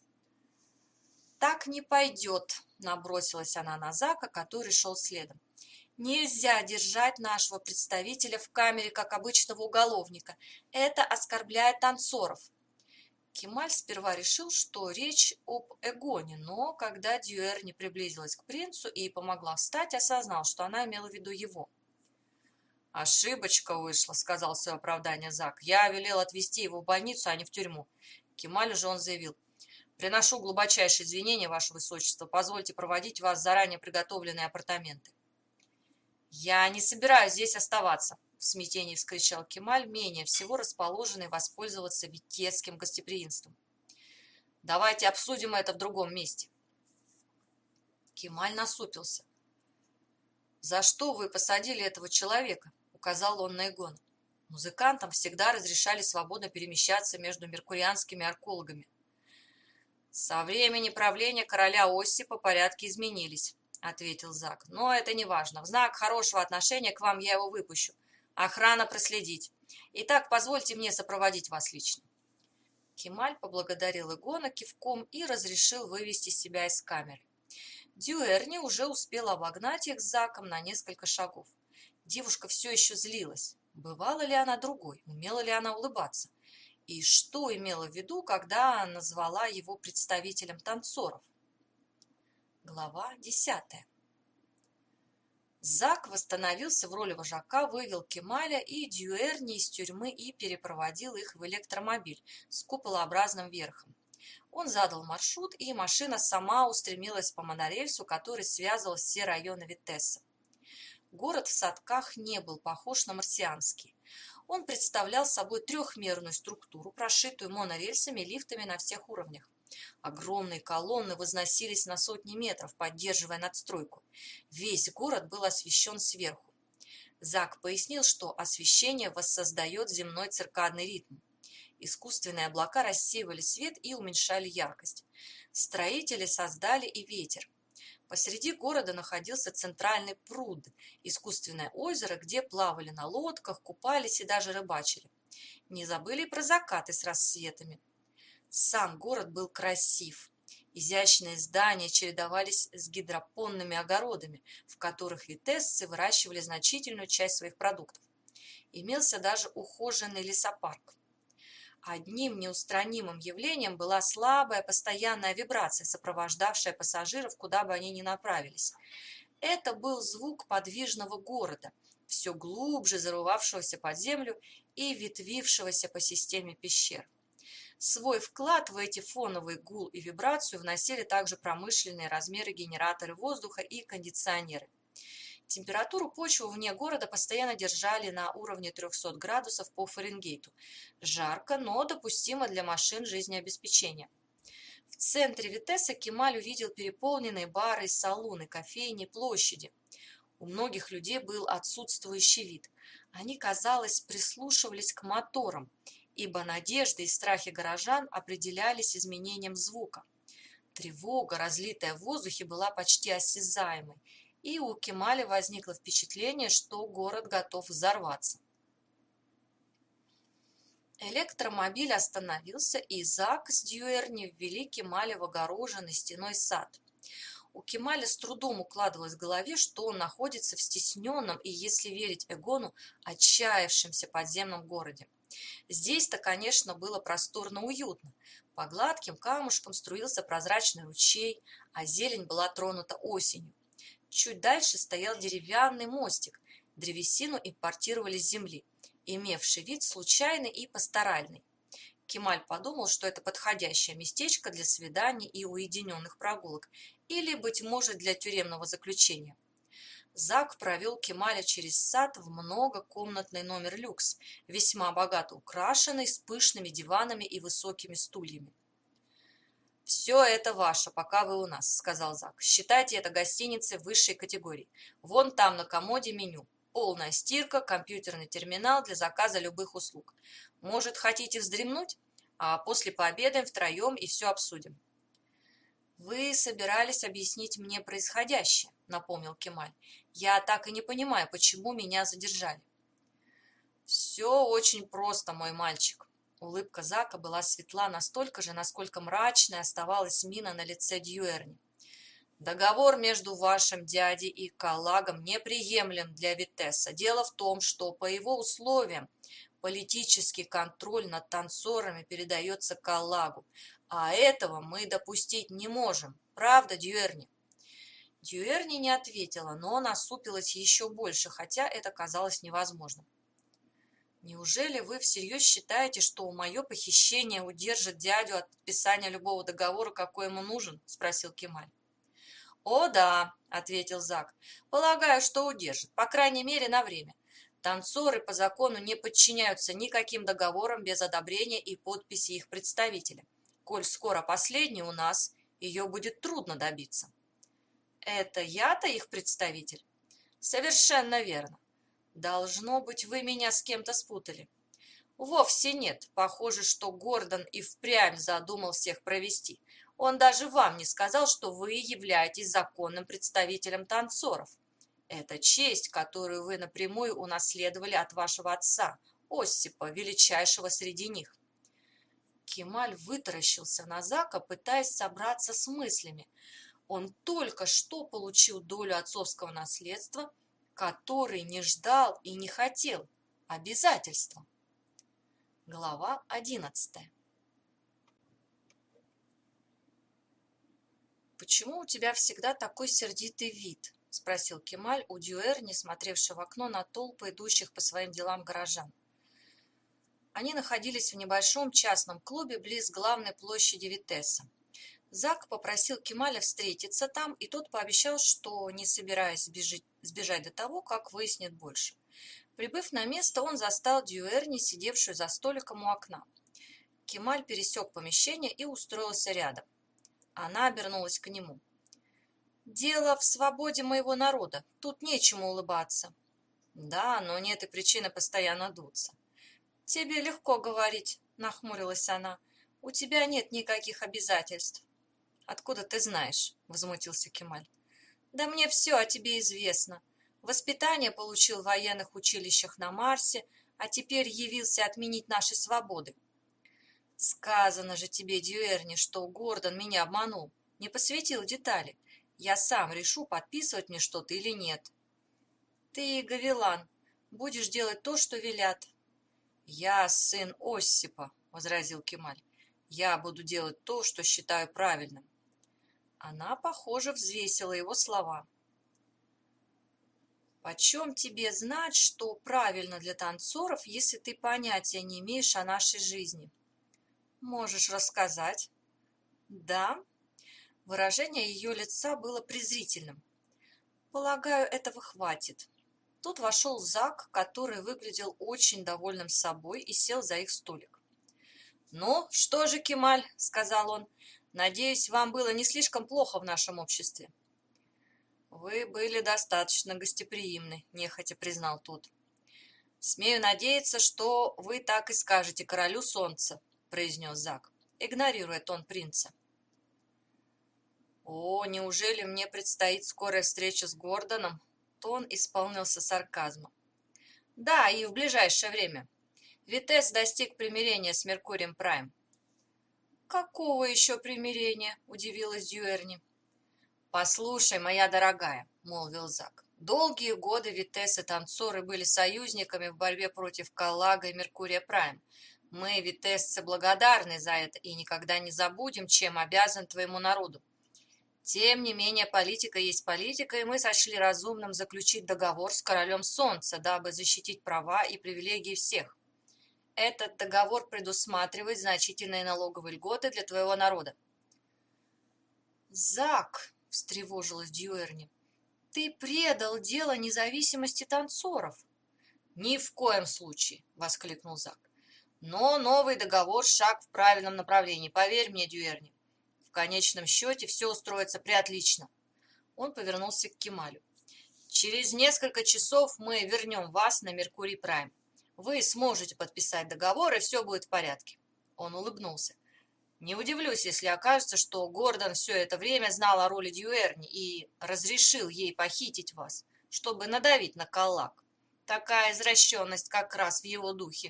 Speaker 1: «Так не пойдет», — набросилась она на Зака, который шел следом. «Нельзя держать нашего представителя в камере, как обычного уголовника. Это оскорбляет танцоров». Кемаль сперва решил, что речь об Эгоне, но когда Дьюэрни приблизилась к принцу и помогла встать, осознал, что она имела в виду его. «Ошибочка вышла», — сказал в свое оправдание Зак. «Я велел отвезти его в больницу, а не в тюрьму». Кемалю же он заявил. «Приношу глубочайшие извинения, ваше высочество. Позвольте проводить вас в заранее приготовленные апартаменты». «Я не собираюсь здесь оставаться», — в смятении вскричал Кемаль, менее всего расположенный воспользоваться витесским гостеприимством. «Давайте обсудим это в другом месте». Кемаль насупился. «За что вы посадили этого человека?» — указал он на Эгона. «Музыкантам всегда разрешали свободно перемещаться между меркурианскими аркологами». «Со времени правления короля Оссипа порядки изменились», — ответил Зак. «Но это не важно. В знак хорошего отношения к вам я его выпущу. Охрана проследить. Итак, позвольте мне сопроводить вас лично». Кемаль поблагодарил Эгона кивком и разрешил вывести себя из камеры. Дьюэрни уже успела обогнать их с Заком на несколько шагов. Девушка все еще злилась. Бывала ли она другой? Умела ли она улыбаться? И что имела в виду, когда назвала его представителем танцоров? Глава 10. Зак восстановился в роли вожака, вывел Кемаля и Дьюэрни из тюрьмы и перепроводил их в электромобиль с куполообразным верхом. Он задал маршрут, и машина сама устремилась по монорельсу, который связывал все районы Витесса. Город в Садках не был похож на марсианский. Он представлял собой трехмерную структуру, прошитую монорельсами и лифтами на всех уровнях. Огромные колонны возносились на сотни метров, поддерживая надстройку. Весь город был освещен сверху. Зак пояснил, что освещение воссоздает земной циркадный ритм. Искусственные облака рассеивали свет и уменьшали яркость. Строители создали и ветер. Посреди города находился центральный пруд, искусственное озеро, где плавали на лодках, купались и даже рыбачили. Не забыли и про закаты с рассветами. Сам город был красив. Изящные здания чередовались с гидропонными огородами, в которых витессы выращивали значительную часть своих продуктов. Имелся даже ухоженный лесопарк. Одним неустранимым явлением была слабая постоянная вибрация, сопровождавшая пассажиров, куда бы они ни направились. Это был звук подвижного города, все глубже зарывавшегося под землю и ветвившегося по системе пещер. Свой вклад в эти фоновые гул и вибрацию вносили также промышленные размеры генераторы воздуха и кондиционеры. Температуру почвы вне города постоянно держали на уровне 300 градусов по Фаренгейту. Жарко, но допустимо для машин жизнеобеспечения. В центре Витессы Кемаль увидел переполненные бары и салоны, кофейни, площади. У многих людей был отсутствующий вид. Они, казалось, прислушивались к моторам, ибо надежды и страхи горожан определялись изменением звука. Тревога, разлитая в воздухе, была почти осязаемой, и у Кемаля возникло впечатление, что город готов взорваться. Электромобиль остановился, и Зак с Дьюэрни ввели Кемаля в огороженный стеной сад. У Кемаля с трудом укладывалось в голове, что он находится в стесненном и, если верить Эгону, отчаявшемся подземном городе. Здесь-то, конечно, было просторно уютно. По гладким камушкам струился прозрачный ручей, а зелень была тронута осенью. Чуть дальше стоял деревянный мостик, древесину импортировали с земли, имевший вид случайный и пасторальный. Кемаль подумал, что это подходящее местечко для свиданий и уединенных прогулок, или, быть может, для тюремного заключения. Зак провел Кемаля через сад в многокомнатный номер люкс, весьма богато украшенный, с пышными диванами и высокими стульями. «Все это ваше, пока вы у нас», — сказал Зак. «Считайте это гостиницей высшей категории. Вон там на комоде меню. Полная стирка, компьютерный терминал для заказа любых услуг. Может, хотите вздремнуть? А после пообедаем втроем и все обсудим». «Вы собирались объяснить мне происходящее», — напомнил Кемаль. «Я так и не понимаю, почему меня задержали». «Все очень просто, мой мальчик». Улыбка Зака была светла настолько же, насколько мрачной оставалась мина на лице Дьюэрни. «Договор между вашим дядей и Каллагом неприемлем для Витесса. Дело в том, что по его условиям политический контроль над танцорами передается Каллагу, а этого мы допустить не можем. Правда, Дьюэрни?» Дьюэрни не ответила, но насупилась еще больше, хотя это казалось невозможным. «Неужели вы всерьез считаете, что мое похищение удержит дядю от подписания любого договора, какой ему нужен?» – спросил Кемаль. «О, да», – ответил Зак. «Полагаю, что удержит, по крайней мере, на время. Танцоры по закону не подчиняются никаким договорам без одобрения и подписи их представителя. Коль скоро последний у нас, ее будет трудно добиться». «Это я-то их представитель?» «Совершенно верно. Должно быть, вы меня с кем-то спутали». «Вовсе нет. Похоже, что Гордон и впрямь задумал всех провести. Он даже вам не сказал, что вы являетесь законным представителем танцоров. Это честь, которую вы напрямую унаследовали от вашего отца, Оссипа, величайшего среди них». Кемаль вытаращился на Зака, пытаясь собраться с мыслями. Он только что получил долю отцовского наследства, который не ждал и не хотел. Обязательства. Глава 11. «Почему у тебя всегда такой сердитый вид?» – спросил Кемаль у Дьюэрни, смотревшего в окно на толпы идущих по своим делам горожан. Они находились в небольшом частном клубе близ главной площади Витесса. Зак попросил Кемаля встретиться там, и тот пообещал, что не собираясь сбежать до того, как выяснит больше. Прибыв на место, он застал Дьюэрни, сидевшую за столиком у окна. Кемаль пересек помещение и устроился рядом. Она обернулась к нему. «Дело в свободе моего народа. Тут нечему улыбаться». «Да, но нет и причины постоянно дуться». «Тебе легко говорить», — нахмурилась она. «У тебя нет никаких обязательств». «Откуда ты знаешь?» — возмутился Кемаль. «Да мне все о тебе известно. Воспитание получил в военных училищах на Марсе, а теперь явился отменить наши свободы». «Сказано же тебе, Дьюэрни, что Гордон меня обманул». не посвятил детали. Я сам решу, подписывать мне что-то или нет. Ты, Гавилан, будешь делать то, что велят. Я сын Оссипа, возразил Кемаль. Я буду делать то, что считаю правильным. Она, похоже, взвесила его слова. Почем тебе знать, что правильно для танцоров, если ты понятия не имеешь о нашей жизни? Можешь рассказать? Да. Выражение ее лица было презрительным. Полагаю, этого хватит. Тут вошел Зак, который выглядел очень довольным собой и сел за их столик. «Ну, что же, Кемаль», — сказал он, — «надеюсь, вам было не слишком плохо в нашем обществе». «Вы были достаточно гостеприимны», — нехотя признал тот. «Смею надеяться, что вы так и скажете королю солнца», — произнес Зак, игнорируя тон принца. «О, неужели мне предстоит скорая встреча с Гордоном?» Тон исполнился сарказмом. «Да, и в ближайшее время. Витесс достиг примирения с Меркурием Прайм». «Какого еще примирения?» – удивилась Дьюэрни. «Послушай, моя дорогая», – молвил Зак, – «долгие годы Витесс и танцоры были союзниками в борьбе против Каллага и Меркурия Прайм. Мы, витессцы, благодарны за это и никогда не забудем, чем обязан твоему народу. Тем не менее, политика есть политика, и мы сочли разумным заключить договор с королем Солнца, дабы защитить права и привилегии всех. Этот договор предусматривает значительные налоговые льготы для твоего народа». «Зак», — встревожилась Дьюэрни, — «ты предал дело независимости танцоров». «Ни в коем случае», — воскликнул Зак. «Но новый договор — шаг в правильном направлении, поверь мне, Дьюэрни. В конечном счете все устроится преотлично». Он повернулся к Кемалю. «Через несколько часов мы вернем вас на Меркурий Прайм. Вы сможете подписать договор, и все будет в порядке». Он улыбнулся. «Не удивлюсь, если окажется, что Гордон все это время знал о роли Дьюэрни и разрешил ей похитить вас, чтобы надавить на Каллак. Такая извращенность как раз в его духе».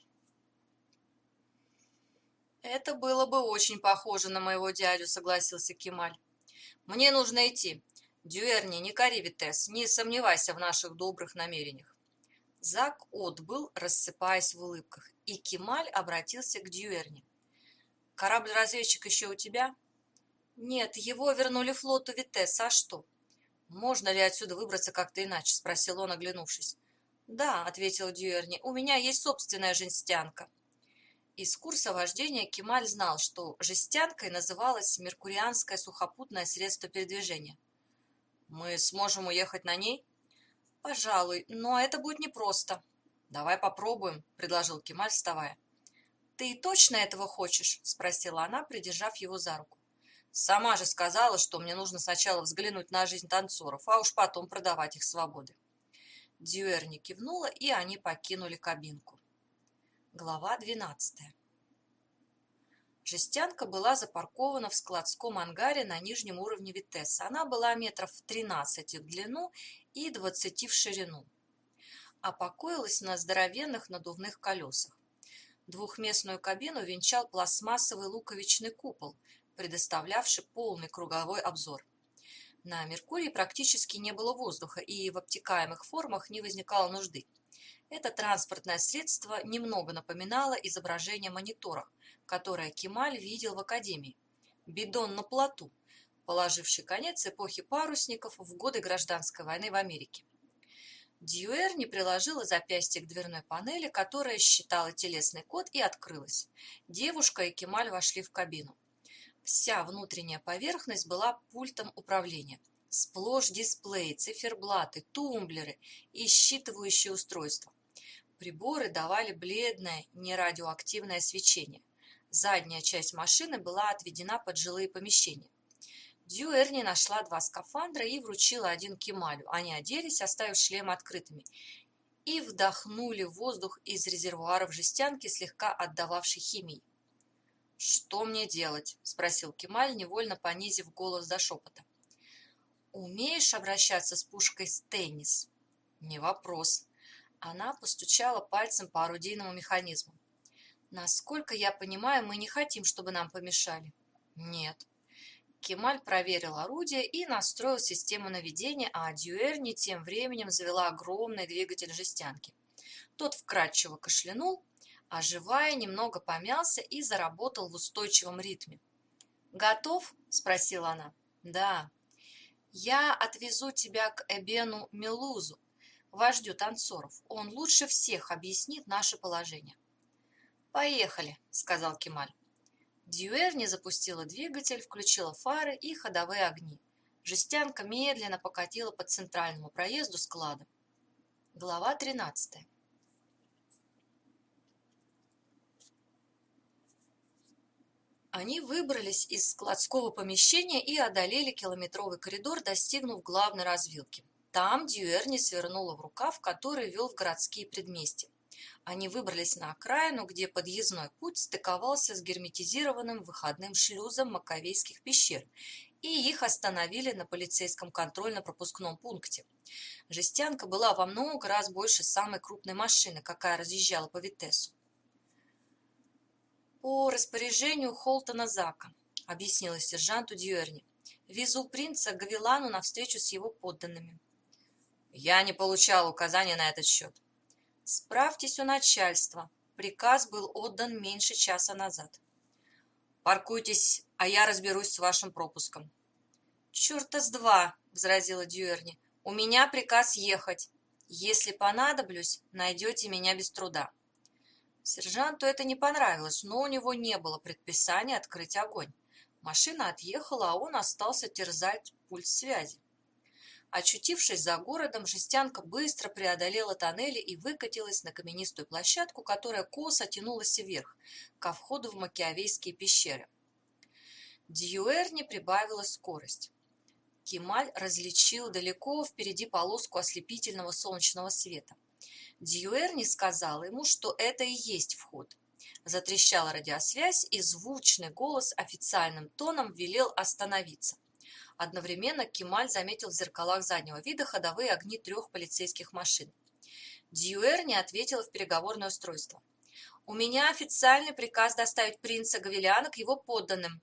Speaker 1: «Это было бы очень похоже на моего дядю», — согласился Кемаль. «Мне нужно идти. Дьюэрни, не кори Витесс, не сомневайся в наших добрых намерениях». Зак отбыл, рассыпаясь в улыбках, и Кемаль обратился к Дьюэрни. «Корабль-разведчик еще у тебя?» «Нет, его вернули флоту Витесс, а что?» «Можно ли отсюда выбраться как-то иначе?» — спросил он, оглянувшись. «Да», — ответил Дьюэрни, — «у меня есть собственная жестянка». Из курса вождения Кемаль знал, что жестянкой называлось меркурианское сухопутное средство передвижения. «Мы сможем уехать на ней?» «Пожалуй, но это будет непросто». «Давай попробуем», — предложил Кемаль, вставая. «Ты точно этого хочешь?» — спросила она, придержав его за руку. «Сама же сказала, что мне нужно сначала взглянуть на жизнь танцоров, а уж потом продавать их свободы». Дьюэрни кивнула, и они покинули кабинку. Глава 12. Жестянка была запаркована в складском ангаре на нижнем уровне Витесса. Она была метров 13 в длину и 20 в ширину, а покоилась на здоровенных надувных колесах. Двухместную кабину венчал пластмассовый луковичный купол, предоставлявший полный круговой обзор. На Меркурии практически не было воздуха, и в обтекаемых формах не возникало нужды. Это транспортное средство немного напоминало изображение монитора, которое Кемаль видел в академии. Бидон на плоту, положивший конец эпохи парусников в годы гражданской войны в Америке. Дьюэрни приложила запястье к дверной панели, которая считала телесный код, и открылась. Девушка и Кемаль вошли в кабину. Вся внутренняя поверхность была пультом управления. Сплошь дисплеи, циферблаты, тумблеры и считывающие устройства. Приборы давали бледное, нерадиоактивное свечение. Задняя часть машины была отведена под жилые помещения. Дьюэрни нашла 2 скафандра и вручила один Кемалю. Они оделись, оставив шлемы открытыми, и вдохнули воздух из резервуаров жестянки, слегка отдававшей химией. «Что мне делать?» – спросил Кемаль, невольно понизив голос до шепота. «Умеешь обращаться с пушкой Стеннис?» «Не вопрос». Она постучала пальцем по орудийному механизму. «Насколько я понимаю, мы не хотим, чтобы нам помешали». «Нет». Кемаль проверил орудие и настроил систему наведения, а Дюэрни тем временем завела огромный двигатель жестянки. Тот вкрадчиво кашлянул, оживая, немного помялся и заработал в устойчивом ритме. «Готов?» – спросила она. «Да». «Я отвезу тебя к Эбену Мелузу, вождю танцоров. Он лучше всех объяснит наше положение». «Поехали», – сказал Кемаль. Дюэрни запустила двигатель, включила фары и ходовые огни. Жестянка медленно покатила по центральному проезду склада. Глава 13. Они выбрались из складского помещения и одолели километровый коридор, достигнув главной развилки. Там Дюэрни свернула в рукав, который вел в городские предместья. Они выбрались на окраину, где подъездной путь стыковался с герметизированным выходным шлюзом Маковейских пещер, и их остановили на полицейском контрольно-пропускном пункте. Жестянка была во много раз больше самой крупной машины, какая разъезжала по Витесу. «По распоряжению Холтона Зака», — объяснила сержанту Дюэрни. «Везу принца к Гавилану на встречу с его подданными». «Я не получал указания на этот счет». «Справьтесь у начальства. Приказ был отдан меньше часа назад». «Паркуйтесь, а я разберусь с вашим пропуском». «Черта с два», — возразила Дюэрни. «У меня приказ ехать. Если понадоблюсь, найдете меня без труда». Сержанту это не понравилось, но у него не было предписания открыть огонь. Машина отъехала, а он остался терзать пульт связи. Очутившись за городом, жестянка быстро преодолела тоннели и выкатилась на каменистую площадку, которая косо тянулась вверх, ко входу в Макиавейские пещеры. Дюэрни прибавила скорость. Кемаль различил далеко впереди полоску ослепительного солнечного света. Дюэрни сказала ему, что это и есть вход. Затрещала радиосвязь, и звучный голос официальным тоном велел остановиться. Одновременно Кемаль заметил в зеркалах заднего вида ходовые огни 3 полицейских машин. Дюэрни ответила в переговорное устройство. «У меня официальный приказ доставить принца Гавиляна к его подданным».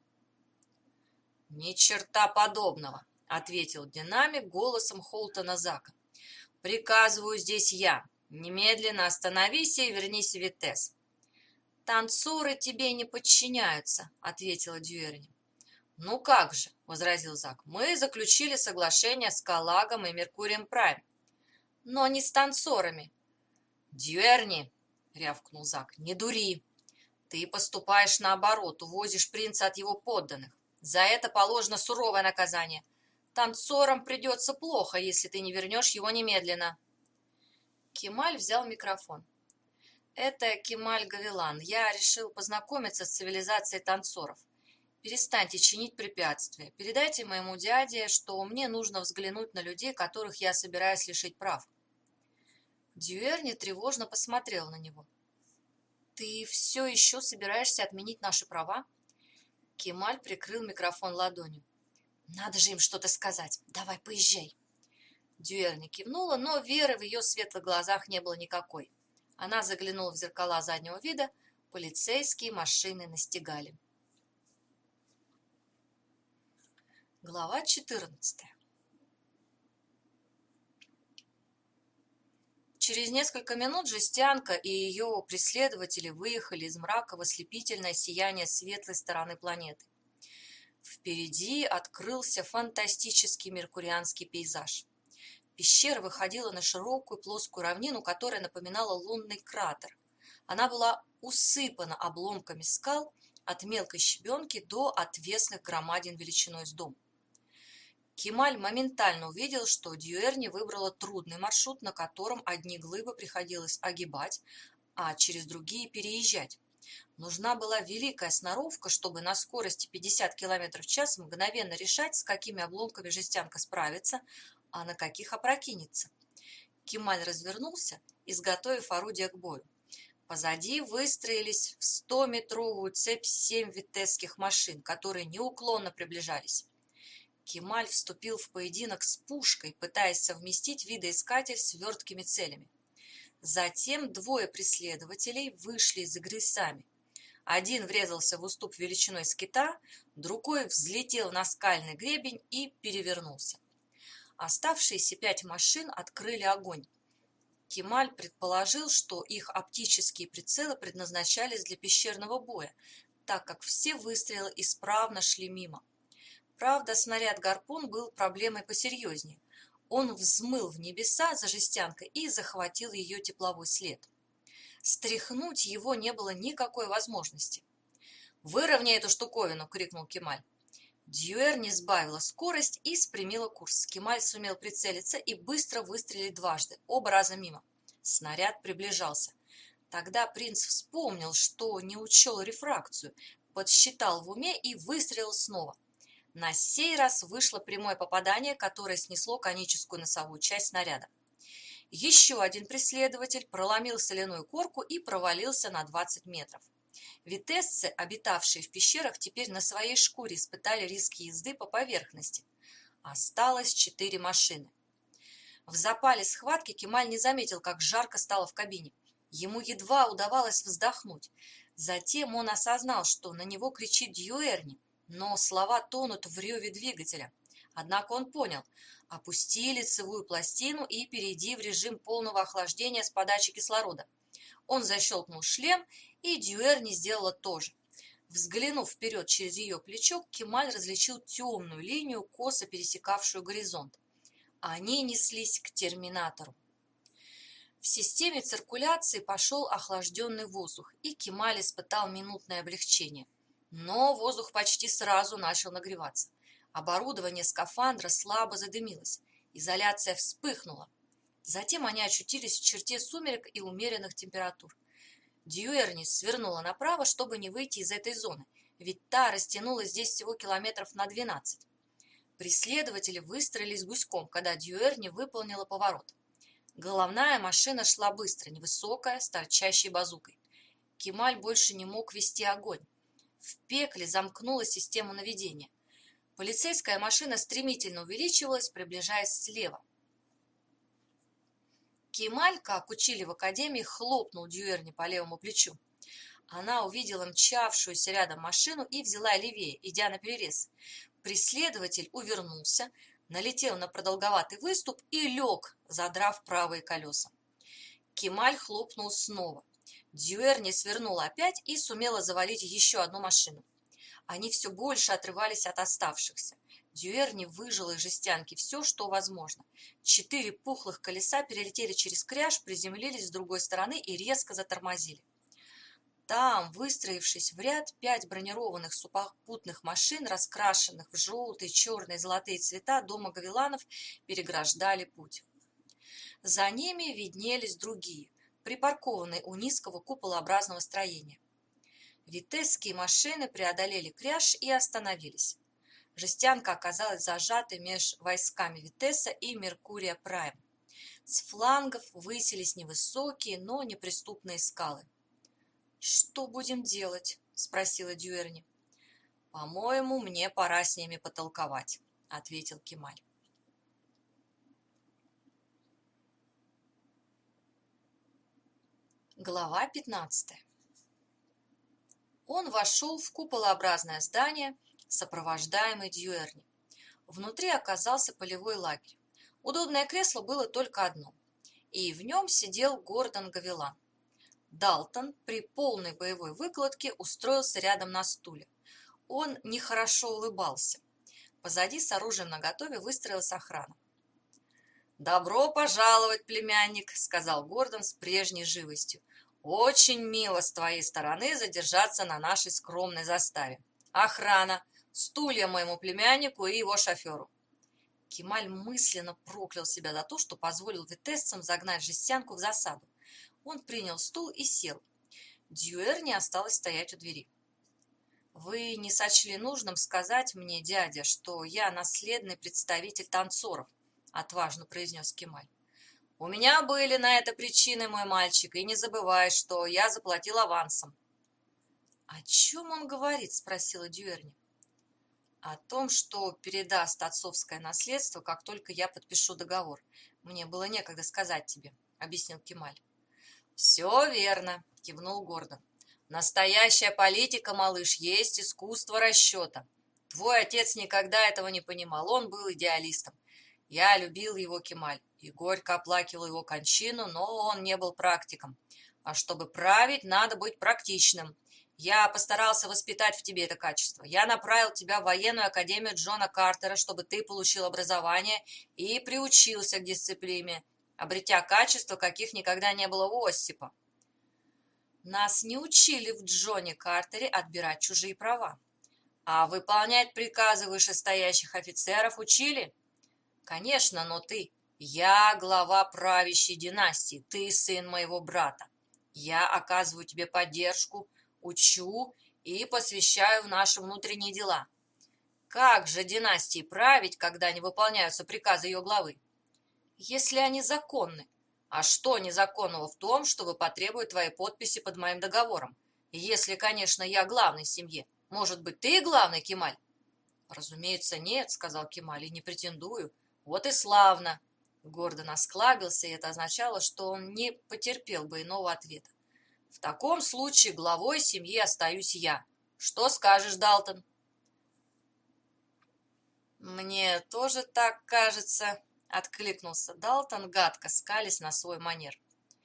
Speaker 1: «Ни черта подобного», — ответил динамик голосом Холтона Зака. «Приказываю здесь я. Немедленно остановись и вернись в Витес». «Танцоры тебе не подчиняются», — ответила Дюэрни. «Ну как же», — возразил Зак, — «мы заключили соглашение с Калагом и Меркурием Прайм». «Но не с танцорами». «Дюэрни», — рявкнул Зак, — «не дури. Ты поступаешь наоборот, увозишь принца от его подданных. За это положено суровое наказание. Танцорам придется плохо, если ты не вернешь его немедленно». Кемаль взял микрофон. «Это Кемаль Гавилан. Я решил познакомиться с цивилизацией танцоров. Перестаньте чинить препятствия. Передайте моему дяде, что мне нужно взглянуть на людей, которых я собираюсь лишить прав». Дюэрни тревожно посмотрел на него. «Ты все еще собираешься отменить наши права?» Кемаль прикрыл микрофон ладонью. «Надо же им что-то сказать. Давай, поезжай». Дюэрни кивнула, но веры в ее светлых глазах не было никакой. Она заглянула в зеркала заднего вида. Полицейские машины настигали. Глава 14. Через несколько минут жестянка и ее преследователи выехали из мрака в ослепительное сияние светлой стороны планеты. Впереди открылся фантастический меркурианский пейзаж. Пещера выходила на широкую плоскую равнину, которая напоминала лунный кратер. Она была усыпана обломками скал от мелкой щебенки до отвесных громадин величиной с дом. Кемаль моментально увидел, что Дюэрни выбрала трудный маршрут, на котором одни глыбы приходилось огибать, а через другие переезжать. Нужна была великая сноровка, чтобы на скорости 50 км в час мгновенно решать, с какими обломками жестянка справится, а на каких опрокинется. Кемаль развернулся, изготовив орудие к бою. Позади выстроились в 100-метровую цепь 7 витесских машин, которые неуклонно приближались. Кемаль вступил в поединок с пушкой, пытаясь совместить видоискатель с верткими целями. Затем 2 преследователей вышли из игры сами. Один врезался в уступ величиной с кита, другой взлетел на скальный гребень и перевернулся. Оставшиеся 5 машин открыли огонь. Кемаль предположил, что их оптические прицелы предназначались для пещерного боя, так как все выстрелы исправно шли мимо. Правда, снаряд-гарпун был проблемой посерьезнее. Он взмыл в небеса за жестянкой и захватил ее тепловой след. Стряхнуть его не было никакой возможности. «Выровняй эту штуковину!» — крикнул Кемаль. Дьюэр не сбавила скорость и спрямила курс. Кемаль сумел прицелиться и быстро выстрелить дважды, оба раза мимо. Снаряд приближался. Тогда принц вспомнил, что не учел рефракцию, подсчитал в уме и выстрелил снова. На сей раз вышло прямое попадание, которое снесло коническую носовую часть снаряда. Еще один преследователь проломил соляную корку и провалился на 20 метров. Витессы, обитавшие в пещерах, теперь на своей шкуре испытали риски езды по поверхности. Осталось 4 машины. В запале схватки Кемаль не заметил, как жарко стало в кабине. Ему едва удавалось вздохнуть. Затем он осознал, что на него кричит Дьюэрни, но слова тонут в реве двигателя. Однако он понял: опусти лицевую пластину и перейди в режим полного охлаждения с подачей кислорода. Он защелкнул шлем, и Дьюэрни сделала то же. Взглянув вперед через ее плечо, Кемаль различил темную линию, косо пересекавшую горизонт. Они неслись к терминатору. В системе циркуляции пошел охлажденный воздух, и Кемаль испытал минутное облегчение. Но воздух почти сразу начал нагреваться. Оборудование скафандра слабо задымилось. Изоляция вспыхнула. Затем они очутились в черте сумерек и умеренных температур. Дьюэрни свернула направо, чтобы не выйти из этой зоны, ведь та растянулась здесь всего километров на 12. Преследователи выстроились гуськом, когда Дьюэрни выполнила поворот. Головная машина шла быстро, невысокая, с торчащей базукой. Кемаль больше не мог вести огонь. В пекле замкнула система наведения. Полицейская машина стремительно увеличивалась, приближаясь слева. Кемаль, как учили в академии, хлопнул Дьюэрни по левому плечу. Она увидела мчавшуюся рядом машину и взяла левее, идя наперерез. Преследователь увернулся, налетел на продолговатый выступ и лег, задрав правые колеса. Кемаль хлопнул снова. Дьюэрни свернула опять и сумела завалить еще одну машину. Они все больше отрывались от оставшихся. Дьюэрни выжила из жестянки все, что возможно. 4 пухлых колеса перелетели через кряж, приземлились с другой стороны и резко затормозили. Там, выстроившись в ряд, 5 бронированных сухопутных машин, раскрашенных в желтые, черные, золотые цвета дома Гавеланов, переграждали путь. За ними виднелись другие, припаркованные у низкого куполообразного строения. Витесские машины преодолели кряж и остановились. Жестянка оказалась зажатой меж войсками Витесса и Меркурия Прайм. С флангов высились невысокие, но неприступные скалы. «Что будем делать?» – спросила Дьюэрни. «По-моему, мне пора с ними потолковать», – ответил Кемаль. Глава 15. Он вошел в куполообразное здание, сопровождаемый Дьюэрни. Внутри оказался полевой лагерь. Удобное кресло было только одно, и в нем сидел Гордон Гавелан. Далтон при полной боевой выкладке устроился рядом на стуле. Он нехорошо улыбался. Позади с оружием наготове выстроилась охрана. «Добро пожаловать, племянник», — сказал Гордон с прежней живостью. «Очень мило с твоей стороны задержаться на нашей скромной заставе. Охрана, стулья моему племяннику и его шоферу». Кемаль мысленно проклял себя за то, что позволил витессам загнать жестянку в засаду. Он принял стул и сел. Дьюэрни осталась стоять у двери. «Вы не сочли нужным сказать мне, дядя, что я наследный представитель танцоров», — отважно произнес Кемаль. «У меня были на это причины, мой мальчик, и не забывай, что я заплатил авансом». «О чем он говорит?» — спросила Дьюэрни. «О том, что передаст отцовское наследство, как только я подпишу договор. Мне было некогда сказать тебе», — объяснил Кемаль. «Все верно», — кивнул Гордон. Настоящая политика, малыш, есть искусство расчета. Твой отец никогда этого не понимал, он был идеалистом. Я любил его, Кемаль, и горько оплакивал его кончину, но он не был практиком. А чтобы править, надо быть практичным. Я постарался воспитать в тебе это качество. Я направил тебя в военную академию Джона Картера, чтобы ты получил образование и приучился к дисциплине, обретя качества, каких никогда не было у Оссипа. Нас не учили в Джоне Картере отбирать чужие права. А выполнять приказы вышестоящих офицеров учили? Конечно, но ты. Я глава правящей династии, ты сын моего брата. Я оказываю тебе поддержку, учу и посвящаю в наши внутренние дела. Как же династии править, когда не выполняются приказы ее главы? Если они законны. А что незаконного в том, чтобы потребовать твоей подписи под моим договором? Если, конечно, я главный в семье. Может быть, ты главный, Кемаль? Разумеется, нет, сказал Кемаль, и не претендую. Вот и славно. Гордон осклабился, и это означало, что он не потерпел бы иного ответа. В таком случае главой семьи остаюсь я. Что скажешь, Далтон? Мне тоже так кажется, откликнулся Далтон, гадко скалясь на свой манер.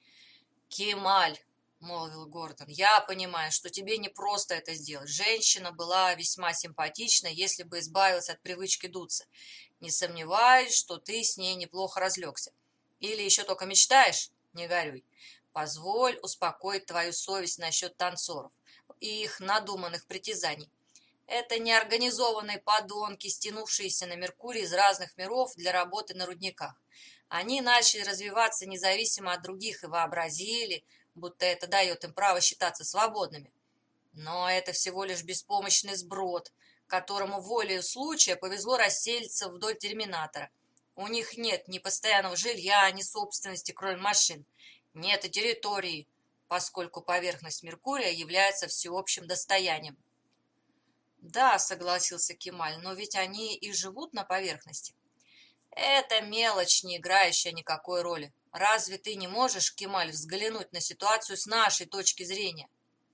Speaker 1: Кемаль, молвил Гордон, я понимаю, что тебе не просто это сделать. Женщина была весьма симпатична, если бы избавилась от привычки дуться. Не сомневаюсь, что ты с ней неплохо разлегся. Или еще только мечтаешь? Не горюй. Позволь успокоить твою совесть насчет танцоров и их надуманных притязаний. Это неорганизованные подонки, стянувшиеся на Меркурий из разных миров для работы на рудниках. Они начали развиваться независимо от других и вообразили, будто это дает им право считаться свободными. Но это всего лишь беспомощный сброд, которому волею случая повезло расселиться вдоль терминатора. У них нет ни постоянного жилья, ни собственности, кроме машин. Нет и территории, поскольку поверхность Меркурия является всеобщим достоянием. Да, согласился Кемаль, но ведь они и живут на поверхности. Это мелочь, не играющая никакой роли. Разве ты не можешь, Кемаль, взглянуть на ситуацию с нашей точки зрения?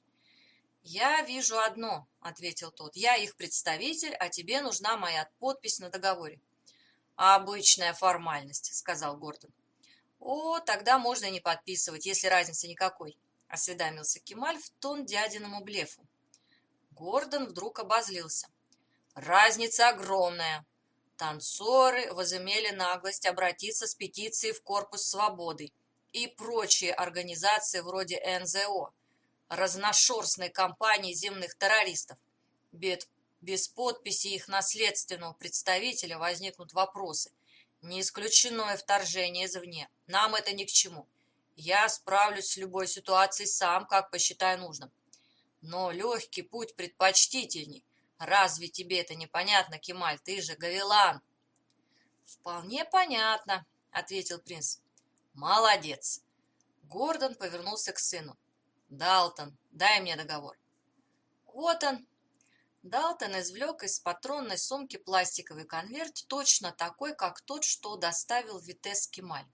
Speaker 1: Я вижу одно, ответил тот. Я их представитель, а тебе нужна моя подпись на договоре. Обычная формальность, сказал Гордон. О, тогда можно и не подписывать, если разницы никакой, осведомился Кемаль в тон дядиному блефу. Гордон вдруг обозлился. Разница огромная. Танцоры возымели наглость обратиться с петицией в Корпус Свободы и прочие организации вроде НЗО, разношерстной компании земных террористов. Без подписи их наследственного представителя возникнут вопросы. Не исключено и вторжение извне. Нам это ни к чему. Я справлюсь с любой ситуацией сам, как посчитаю нужным. Но легкий путь предпочтительней. Разве тебе это непонятно, Кемаль? Ты же Гавилан. Вполне понятно, ответил принц. Молодец. Гордон повернулся к сыну. Далтон, дай мне договор. Вот он. Далтон извлек из патронной сумки пластиковый конверт, точно такой, как тот, что доставил Витесс Кемаль.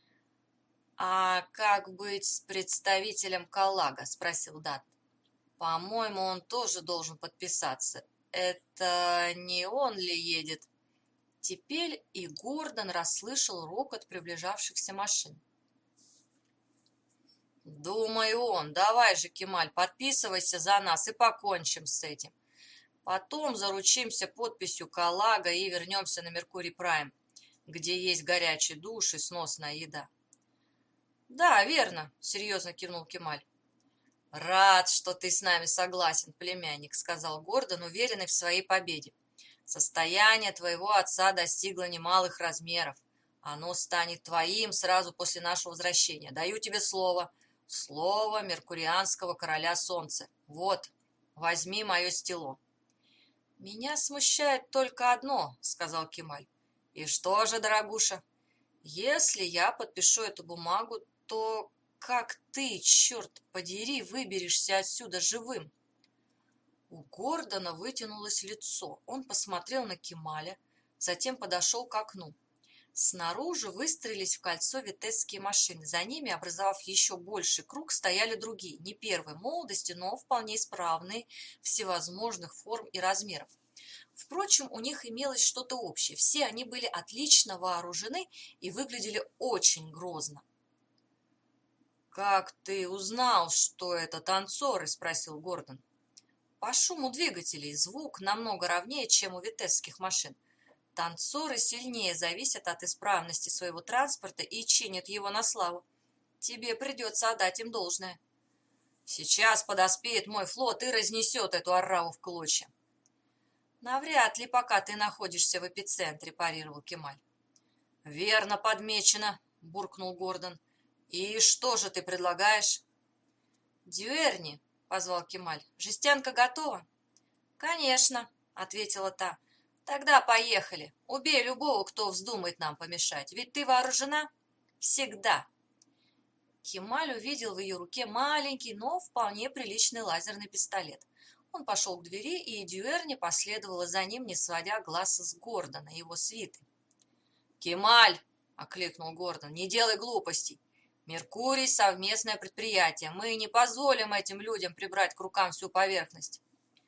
Speaker 1: «А как быть с представителем Каллага?» – спросил Дат. «По-моему, он тоже должен подписаться. Это не он ли едет?» Теперь и Гордон расслышал рокот приближавшихся машин. «Думаю, он. Давай же, Кемаль, подписывайся за нас и покончим с этим. Потом заручимся подписью Каллага и вернемся на Меркурий Прайм, где есть горячий душ и сносная еда». «Да, верно», — серьезно кивнул Кемаль. «Рад, что ты с нами согласен, племянник», — сказал Гордон, уверенный в своей победе. «Состояние твоего отца достигло немалых размеров. Оно станет твоим сразу после нашего возвращения. Даю тебе слово. Слово меркурианского короля солнца. Вот, возьми мое стело». «Меня смущает только одно», — сказал Кемаль. «И что же, дорогуша? Если я подпишу эту бумагу, то как ты, черт подери, выберешься отсюда живым?» У Гордона вытянулось лицо. Он посмотрел на Кемаля, затем подошел к окну. Снаружи выстроились в кольцо витесские машины. За ними, образовав еще больший круг, стояли другие, не первой молодости, но вполне исправные, всевозможных форм и размеров. Впрочем, у них имелось что-то общее. Все они были отлично вооружены и выглядели очень грозно. «Как ты узнал, что это танцоры?» – спросил Гордон. «По шуму двигателей звук намного ровнее, чем у витесских машин. Танцоры сильнее зависят от исправности своего транспорта и чинят его на славу. Тебе придется отдать им должное. Сейчас подоспеет мой флот и разнесет эту ораву в клочья». «Навряд ли, пока ты находишься в эпицентре», – парировал Кемаль. «Верно подмечено», – буркнул Гордон. «И что же ты предлагаешь?» «Дюэрни», – позвал Кемаль. «Жестянка готова?» «Конечно», – ответила та. «Тогда поехали. Убей любого, кто вздумает нам помешать. Ведь ты вооружена?» «Всегда». Кемаль увидел в ее руке маленький, но вполне приличный лазерный пистолет. Он пошел к двери, и Дюэрни последовала за ним, не сводя глаз с Гордона и его свиты. «Кемаль!» – окликнул Гордон. «Не делай глупостей. Меркурий – совместное предприятие. Мы не позволим этим людям прибрать к рукам всю поверхность».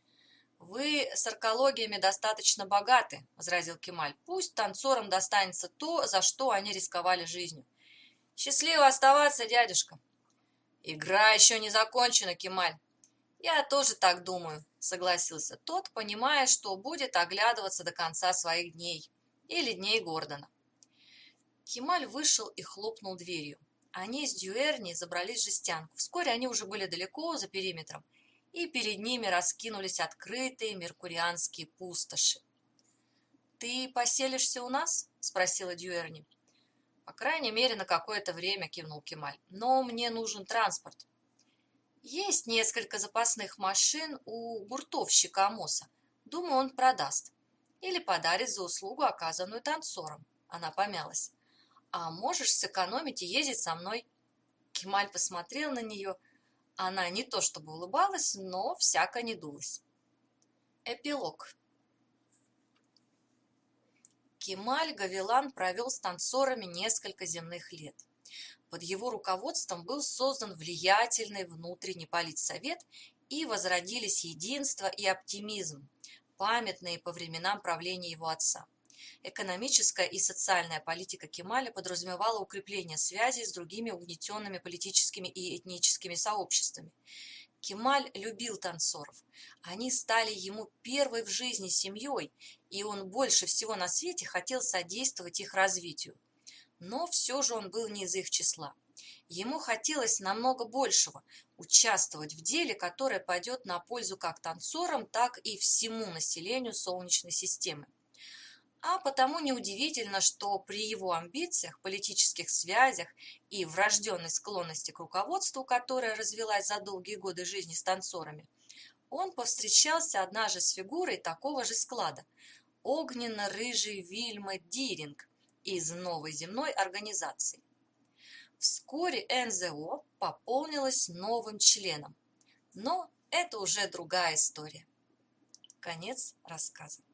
Speaker 1: «Вы с аркологиями достаточно богаты», – возразил Кемаль. «Пусть танцорам достанется то, за что они рисковали жизнью. Счастливо оставаться, дядюшка». «Игра еще не закончена, Кемаль». «Я тоже так думаю», – согласился тот, понимая, что будет оглядываться до конца своих дней или дней Гордона. Кемаль вышел и хлопнул дверью. Они с Дюэрни забрались в жестянку. Вскоре они уже были далеко за периметром, и перед ними раскинулись открытые меркурианские пустоши. «Ты поселишься у нас?» – спросила Дюэрни. «По крайней мере, на какое-то время», – кивнул Кемаль. «Но мне нужен транспорт». «Есть несколько запасных машин у гуртовщика Амоса. Думаю, он продаст. Или подарит за услугу, оказанную танцором». Она помялась. «А можешь сэкономить и ездить со мной?» Кемаль посмотрел на нее. Она не то чтобы улыбалась, но всяко не дулась. Эпилог. Кемаль Гавилан провел с танцорами несколько земных лет. Под его руководством был создан влиятельный внутренний политсовет, и возродились единство и оптимизм, памятные по временам правления его отца. Экономическая и социальная политика Кемаля подразумевала укрепление связей с другими угнетенными политическими и этническими сообществами. Кемаль любил танцоров. Они стали ему первой в жизни семьей, и он больше всего на свете хотел содействовать их развитию. Но все же он был не из их числа. Ему хотелось намного большего – участвовать в деле, которое пойдет на пользу как танцорам, так и всему населению Солнечной системы. А потому неудивительно, что при его амбициях, политических связях и врожденной склонности к руководству, которая развилась за долгие годы жизни с танцорами, он повстречался однажды с фигурой такого же склада – огненно-рыжей Вильмой Диринг из новой земной организации. Вскоре НЗО пополнилось новым членом, но это уже другая история. Конец рассказа.